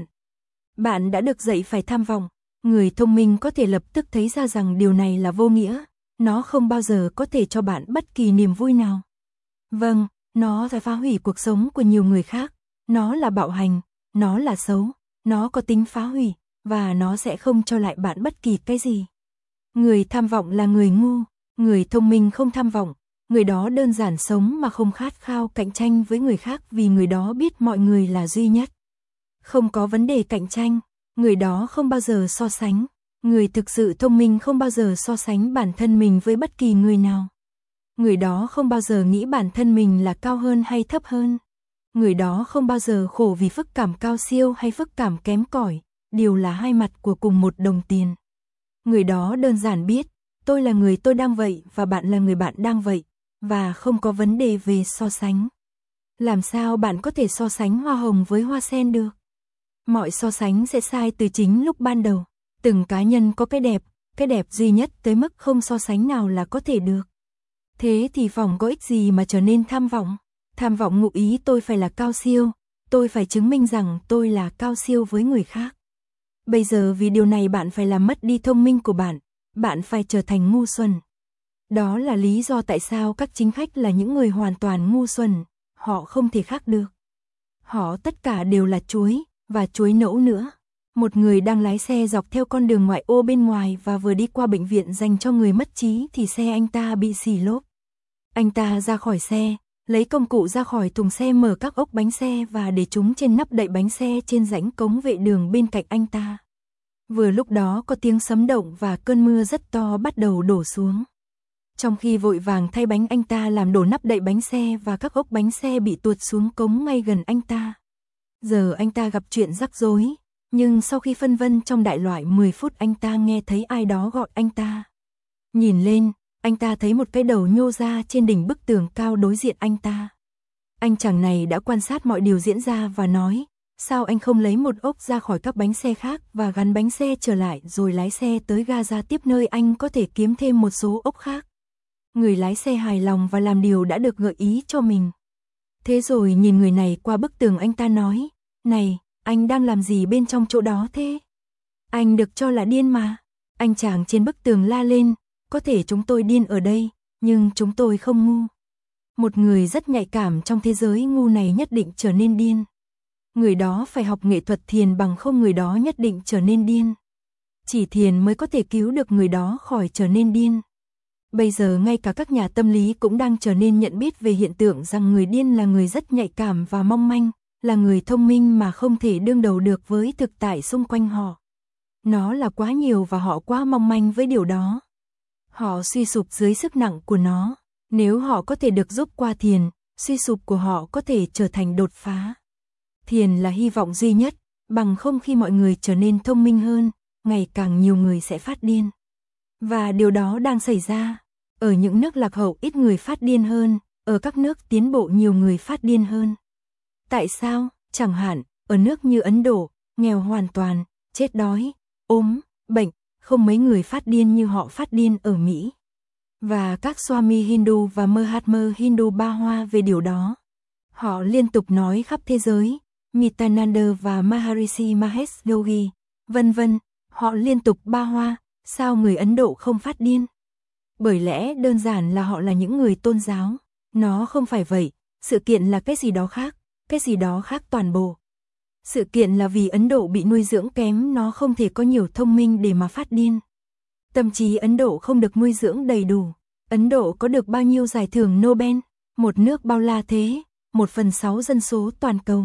[SPEAKER 1] Bạn đã được dạy phải tham vọng. Người thông minh có thể lập tức thấy ra rằng điều này là vô nghĩa. Nó không bao giờ có thể cho bạn bất kỳ niềm vui nào. Vâng, nó sẽ phá hủy cuộc sống của nhiều người khác. Nó là bạo hành, nó là xấu, nó có tính phá hủy, và nó sẽ không cho lại bạn bất kỳ cái gì. Người tham vọng là người ngu, người thông minh không tham vọng. Người đó đơn giản sống mà không khát khao cạnh tranh với người khác vì người đó biết mọi người là duy nhất. Không có vấn đề cạnh tranh, người đó không bao giờ so sánh. Người thực sự thông minh không bao giờ so sánh bản thân mình với bất kỳ người nào. Người đó không bao giờ nghĩ bản thân mình là cao hơn hay thấp hơn. Người đó không bao giờ khổ vì phức cảm cao siêu hay phức cảm kém cỏi, đều là hai mặt của cùng một đồng tiền. Người đó đơn giản biết, tôi là người tôi đang vậy và bạn là người bạn đang vậy, và không có vấn đề về so sánh. Làm sao bạn có thể so sánh hoa hồng với hoa sen được? Mọi so sánh sẽ sai từ chính lúc ban đầu. Từng cá nhân có cái đẹp, cái đẹp duy nhất tới mức không so sánh nào là có thể được. Thế thì phòng có ích gì mà trở nên tham vọng? Tham vọng ngụ ý tôi phải là cao siêu, tôi phải chứng minh rằng tôi là cao siêu với người khác. Bây giờ vì điều này bạn phải làm mất đi thông minh của bạn, bạn phải trở thành ngu xuẩn. Đó là lý do tại sao các chính khách là những người hoàn toàn ngu xuẩn, họ không thể khác được. Họ tất cả đều là chuối, và chuối nẫu nữa. Một người đang lái xe dọc theo con đường ngoại ô bên ngoài và vừa đi qua bệnh viện dành cho người mất trí thì xe anh ta bị xì lốp. Anh ta ra khỏi xe, lấy công cụ ra khỏi thùng xe mở các ốc bánh xe và để chúng trên nắp đậy bánh xe trên rãnh cống vệ đường bên cạnh anh ta. Vừa lúc đó có tiếng sấm động và cơn mưa rất to bắt đầu đổ xuống. Trong khi vội vàng thay bánh anh ta làm đổ nắp đậy bánh xe và các ốc bánh xe bị tuột xuống cống ngay gần anh ta. Giờ anh ta gặp chuyện rắc rối, nhưng sau khi phân vân trong đại loại mười phút anh ta nghe thấy ai đó gọi anh ta. Nhìn lên, anh ta thấy một cái đầu nhô ra trên đỉnh bức tường cao đối diện anh ta. Anh chàng này đã quan sát mọi điều diễn ra và nói, sao anh không lấy một ốc ra khỏi các bánh xe khác và gắn bánh xe trở lại rồi lái xe tới ga ra tiếp nơi anh có thể kiếm thêm một số ốc khác. Người lái xe hài lòng và làm điều đã được gợi ý cho mình. Thế rồi nhìn người này qua bức tường anh ta nói, này, anh đang làm gì bên trong chỗ đó thế? Anh được cho là điên mà. Anh chàng trên bức tường la lên, có thể chúng tôi điên ở đây, nhưng chúng tôi không ngu. Một người rất nhạy cảm trong thế giới ngu này nhất định trở nên điên. Người đó phải học nghệ thuật thiền bằng không người đó nhất định trở nên điên. Chỉ thiền mới có thể cứu được người đó khỏi trở nên điên. Bây giờ ngay cả các nhà tâm lý cũng đang trở nên nhận biết về hiện tượng rằng người điên là người rất nhạy cảm và mong manh, là người thông minh mà không thể đương đầu được với thực tại xung quanh họ. Nó là quá nhiều và họ quá mong manh với điều đó. Họ suy sụp dưới sức nặng của nó. Nếu họ có thể được giúp qua thiền, suy sụp của họ có thể trở thành đột phá. Thiền là hy vọng duy nhất, bằng không khi mọi người trở nên thông minh hơn, ngày càng nhiều người sẽ phát điên. Và điều đó đang xảy ra. Ở những nước lạc hậu ít người phát điên hơn, ở các nước tiến bộ nhiều người phát điên hơn. Tại sao? Chẳng hạn, ở nước như Ấn Độ, nghèo hoàn toàn, chết đói, ốm, bệnh, không mấy người phát điên như họ phát điên ở Mỹ. Và các Swami Hindu và Mahatma Hindu Ba Hoa về điều đó. Họ liên tục nói khắp thế giới, Nityananda và Maharishi Mahesh Yogi, vân vân, họ liên tục ba hoa, sao người Ấn Độ không phát điên? Bởi lẽ đơn giản là họ là những người tôn giáo, nó không phải vậy, sự kiện là cái gì đó khác, cái gì đó khác toàn bộ. Sự kiện là vì Ấn Độ bị nuôi dưỡng kém, nó không thể có nhiều thông minh để mà phát điên. Tâm trí Ấn Độ không được nuôi dưỡng đầy đủ. Ấn Độ có được bao nhiêu giải thưởng Nobel? Một nước bao la thế, một phần sáu dân số toàn cầu.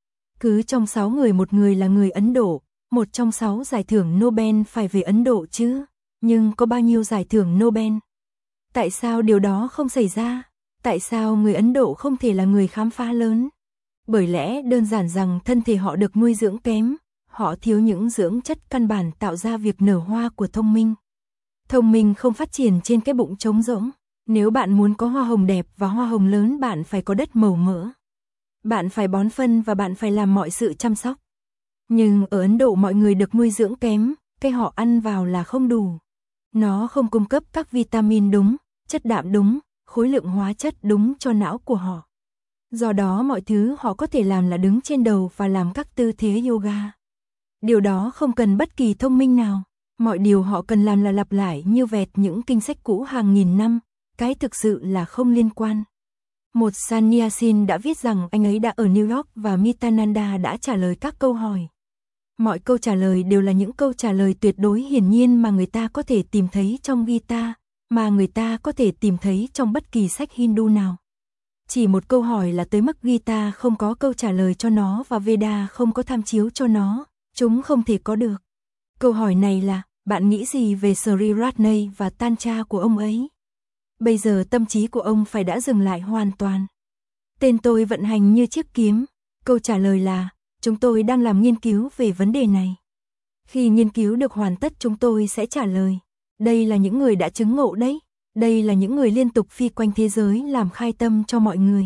[SPEAKER 1] Cứ trong sáu người một người là người Ấn Độ, một trong sáu giải thưởng Nobel phải về Ấn Độ chứ. Nhưng có bao nhiêu giải thưởng Nobel? Tại sao điều đó không xảy ra? Tại sao người Ấn Độ không thể là người khám phá lớn? Bởi lẽ đơn giản rằng thân thể họ được nuôi dưỡng kém, họ thiếu những dưỡng chất căn bản tạo ra việc nở hoa của thông minh. Thông minh không phát triển trên cái bụng trống rỗng. Nếu bạn muốn có hoa hồng đẹp và hoa hồng lớn, bạn phải có đất màu mỡ. Bạn phải bón phân và bạn phải làm mọi sự chăm sóc. Nhưng ở Ấn Độ mọi người được nuôi dưỡng kém, cái họ ăn vào là không đủ. Nó không cung cấp các vitamin đúng, chất đạm đúng, khối lượng hóa chất đúng cho não của họ. Do đó mọi thứ họ có thể làm là đứng trên đầu và làm các tư thế yoga. Điều đó không cần bất kỳ thông minh nào. Mọi điều họ cần làm là lặp lại như vẹt những kinh sách cũ hàng nghìn năm, cái thực sự là không liên quan. Một Sannyasin đã viết rằng anh ấy đã ở New York và Nityananda đã trả lời các câu hỏi. Mọi câu trả lời đều là những câu trả lời tuyệt đối hiển nhiên mà người ta có thể tìm thấy trong Gita, mà người ta có thể tìm thấy trong bất kỳ sách Hindu nào. Chỉ một câu hỏi là tới mức Gita không có câu trả lời cho nó và Veda không có tham chiếu cho nó, chúng không thể có được. Câu hỏi này là, bạn nghĩ gì về Sri Ratnay và Tantra của ông ấy? Bây giờ tâm trí của ông phải đã dừng lại hoàn toàn. Tên tôi vận hành như chiếc kiếm. Câu trả lời là, chúng tôi đang làm nghiên cứu về vấn đề này. Khi nghiên cứu được hoàn tất chúng tôi sẽ trả lời. Đây là những người đã chứng ngộ đấy. Đây là những người liên tục phi quanh thế giới làm khai tâm cho mọi người.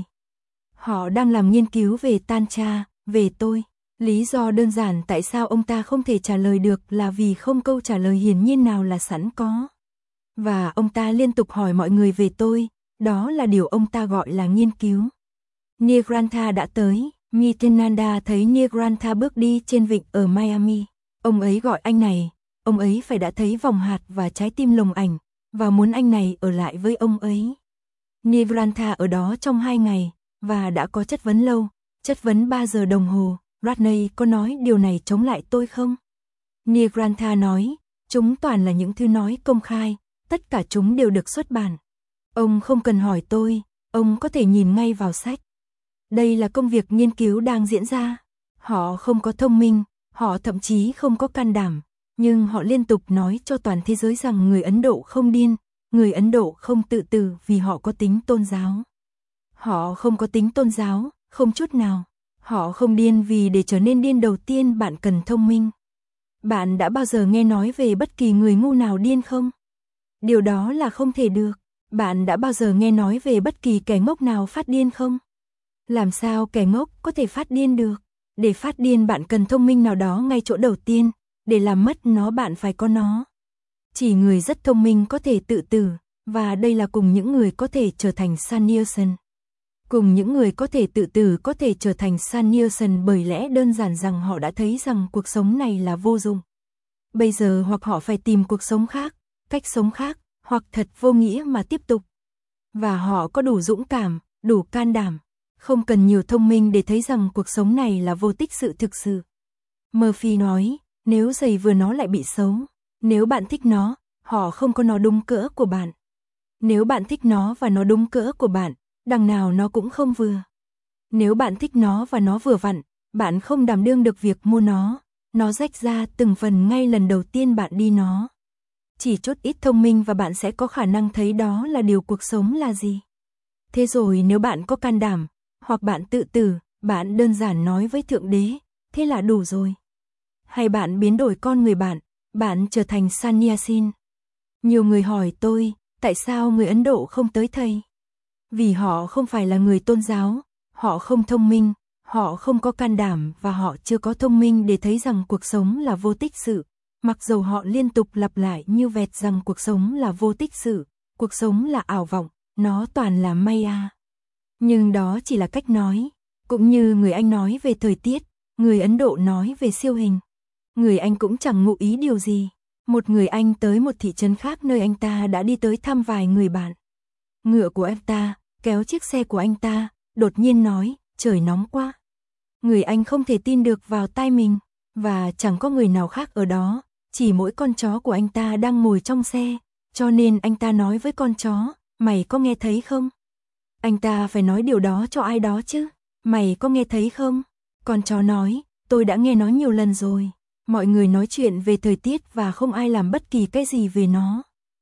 [SPEAKER 1] Họ đang làm nghiên cứu về Tantra, về tôi. Lý do đơn giản tại sao ông ta không thể trả lời được là vì không câu trả lời hiển nhiên nào là sẵn có. Và ông ta liên tục hỏi mọi người về tôi, đó là điều ông ta gọi là nghiên cứu. Nigrantha đã tới, Nityananda thấy Nigrantha bước đi trên vịnh ở Miami. Ông ấy gọi anh này, ông ấy phải đã thấy vòng hạt và trái tim lồng ảnh, và muốn anh này ở lại với ông ấy. Nigrantha ở đó trong hai ngày, và đã có chất vấn lâu, chất vấn ba giờ đồng hồ. Ratnay có nói điều này chống lại tôi không? Nigrantha nói, chúng toàn là những thứ nói công khai, tất cả chúng đều được xuất bản. Ông không cần hỏi tôi, ông có thể nhìn ngay vào sách. Đây là công việc nghiên cứu đang diễn ra. Họ không có thông minh, họ thậm chí không có can đảm, nhưng họ liên tục nói cho toàn thế giới rằng người Ấn Độ không điên, người Ấn Độ không tự tử vì họ có tính tôn giáo. Họ không có tính tôn giáo, không chút nào. Họ không điên vì để trở nên điên đầu tiên bạn cần thông minh. Bạn đã bao giờ nghe nói về bất kỳ người ngu nào điên không? Điều đó là không thể được. Bạn đã bao giờ nghe nói về bất kỳ kẻ ngốc nào phát điên không? Làm sao kẻ ngốc có thể phát điên được? Để phát điên bạn cần thông minh nào đó ngay chỗ đầu tiên, để làm mất nó bạn phải có nó. Chỉ người rất thông minh có thể tự tử, và đây là cùng những người có thể trở thành Sannyasin. Cùng những người có thể tự tử có thể trở thành Sannyasin bởi lẽ đơn giản rằng họ đã thấy rằng cuộc sống này là vô dụng. Bây giờ hoặc họ phải tìm cuộc sống khác, cách sống khác, hoặc thật vô nghĩa mà tiếp tục. Và họ có đủ dũng cảm, đủ can đảm, không cần nhiều thông minh để thấy rằng cuộc sống này là vô tích sự thực sự. Murphy nói, nếu giày vừa nó lại bị xấu, nếu bạn thích nó, họ không có nó đúng cỡ của bạn. Nếu bạn thích nó và nó đúng cỡ của bạn, đằng nào nó cũng không vừa. Nếu bạn thích nó và nó vừa vặn, bạn không đảm đương được việc mua nó, nó rách ra từng phần ngay lần đầu tiên bạn đi nó. Chỉ chút ít thông minh và bạn sẽ có khả năng thấy đó là điều cuộc sống là gì. Thế rồi nếu bạn có can đảm, hoặc bạn tự tử, bạn đơn giản nói với Thượng Đế, thế là đủ rồi. Hay bạn biến đổi con người bạn, bạn trở thành Sannyasin. Nhiều người hỏi tôi, tại sao người Ấn Độ không tới thầy? Vì họ không phải là người tôn giáo, họ không thông minh, họ không có can đảm và họ chưa có thông minh để thấy rằng cuộc sống là vô tích sự. Mặc dầu họ liên tục lặp lại như vẹt rằng cuộc sống là vô tích sự, cuộc sống là ảo vọng, nó toàn là maya. Nhưng đó chỉ là cách nói, cũng như người Anh nói về thời tiết, người Ấn Độ nói về siêu hình. Người Anh cũng chẳng ngụ ý điều gì. Một người Anh tới một thị trấn khác nơi anh ta đã đi tới thăm vài người bạn. Ngựa của anh ta kéo chiếc xe của anh ta, đột nhiên nói, trời nóng quá. Người Anh không thể tin được vào tai mình, và chẳng có người nào khác ở đó, chỉ mỗi con chó của anh ta đang ngồi trong xe, cho nên anh ta nói với con chó, mày có nghe thấy không? Anh ta phải nói điều đó cho ai đó chứ, mày có nghe thấy không? Con chó nói, tôi đã nghe nó nhiều lần rồi. Mọi người nói chuyện về thời tiết và không ai làm bất kỳ cái gì về nó.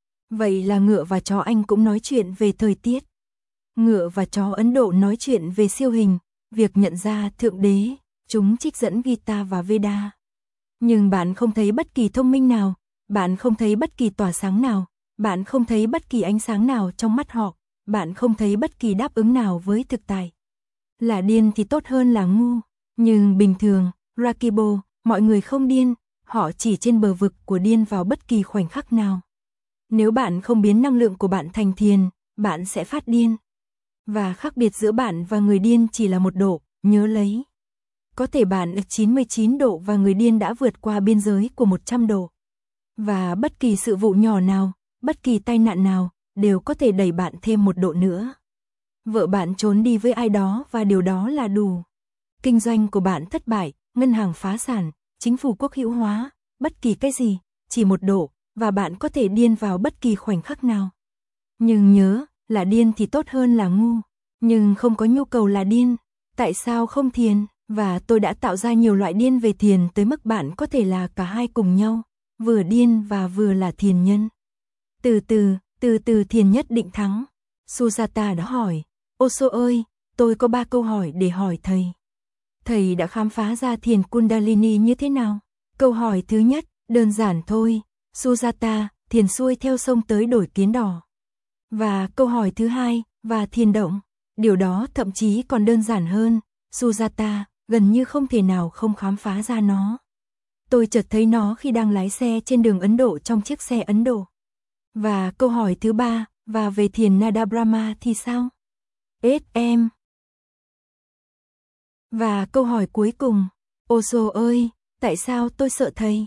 [SPEAKER 1] Vậy là ngựa và chó Anh cũng nói chuyện về thời tiết. Ngựa và chó Ấn Độ nói chuyện về siêu hình, việc nhận ra Thượng Đế, chúng trích dẫn Gita và Veda. Nhưng bạn không thấy bất kỳ thông minh nào, bạn không thấy bất kỳ tỏa sáng nào, bạn không thấy bất kỳ ánh sáng nào trong mắt họ, bạn không thấy bất kỳ đáp ứng nào với thực tại. Là điên thì tốt hơn là ngu, nhưng bình thường, Rakibo, mọi người không điên, họ chỉ trên bờ vực của điên vào bất kỳ khoảnh khắc nào. Nếu bạn không biến năng lượng của bạn thành thiền, bạn sẽ phát điên. Và khác biệt giữa bạn và người điên chỉ là một độ, nhớ lấy. Có thể bạn ở chín mươi chín độ và người điên đã vượt qua biên giới của một trăm độ. Và bất kỳ sự vụ nhỏ nào, bất kỳ tai nạn nào, đều có thể đẩy bạn thêm một độ nữa. Vợ bạn trốn đi với ai đó và điều đó là đủ. Kinh doanh của bạn thất bại, ngân hàng phá sản, chính phủ quốc hữu hóa, bất kỳ cái gì, chỉ một độ, và bạn có thể điên vào bất kỳ khoảnh khắc nào. Nhưng nhớ, là điên thì tốt hơn là ngu, nhưng không có nhu cầu là điên. Tại sao không thiền? Và tôi đã tạo ra nhiều loại điên về thiền tới mức bạn có thể là cả hai cùng nhau, vừa điên và vừa là thiền nhân. Từ từ, từ từ thiền nhất định thắng. Sujata đã hỏi, Osho ơi, tôi có ba câu hỏi để hỏi thầy. Thầy đã khám phá ra thiền Kundalini như thế nào? Câu hỏi thứ nhất, đơn giản thôi, Sujata, thiền xuôi theo sông tới đồi kiến đỏ. Và câu hỏi thứ hai, và thiền động, điều đó thậm chí còn đơn giản hơn, Sujata, gần như không thể nào không khám phá ra nó. Tôi chợt thấy nó khi đang lái xe trên đường Ấn Độ trong chiếc xe Ấn Độ. Và câu hỏi thứ ba, và về thiền Nada Brahma thì sao? ét em. Và câu hỏi cuối cùng, Osho ơi, tại sao tôi sợ thầy?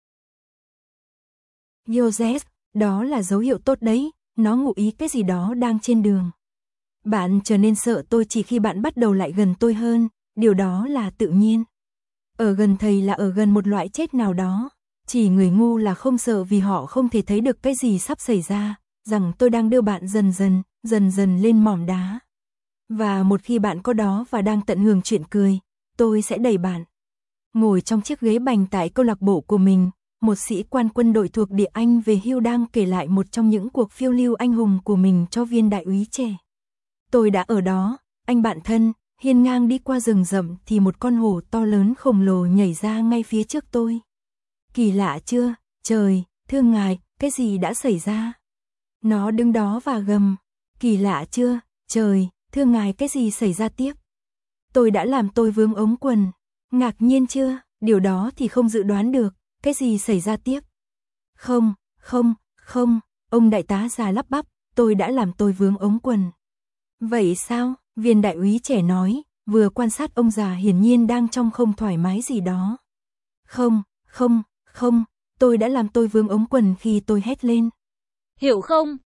[SPEAKER 1] Joseph, đó là dấu hiệu tốt đấy, nó ngụ ý cái gì đó đang trên đường. Bạn trở nên sợ tôi chỉ khi bạn bắt đầu lại gần tôi hơn, điều đó là tự nhiên. Ở gần thầy là ở gần một loại chết nào đó, chỉ người ngu là không sợ vì họ không thể thấy được cái gì sắp xảy ra, rằng tôi đang đưa bạn dần dần, dần dần lên mỏm đá. Và một khi bạn có đó và đang tận hưởng chuyện cười, tôi sẽ đẩy bạn. Ngồi trong chiếc ghế bành tại câu lạc bộ của mình, một sĩ quan quân đội thuộc địa Anh về hưu đang kể lại một trong những cuộc phiêu lưu anh hùng của mình cho viên đại úy trẻ. Tôi đã ở đó, anh bạn thân, hiên ngang đi qua rừng rậm thì một con hổ to lớn khổng lồ nhảy ra ngay phía trước tôi. Kỳ lạ chưa, trời, thưa ngài, cái gì đã xảy ra? Nó đứng đó và gầm, kỳ lạ chưa, trời, thưa ngài cái gì xảy ra tiếp? Tôi đã làm tôi vướng ống quần, ngạc nhiên chưa, điều đó thì không dự đoán được, cái gì xảy ra tiếp? Không, không, không, ông đại tá già lắp bắp, tôi đã làm tôi vướng ống quần. Vậy sao? Viên đại úy trẻ nói, vừa quan sát ông già hiển nhiên đang trong không thoải mái gì đó. Không, không, không, tôi đã làm tôi vướng ống quần khi tôi hét lên.
[SPEAKER 2] Hiểu không?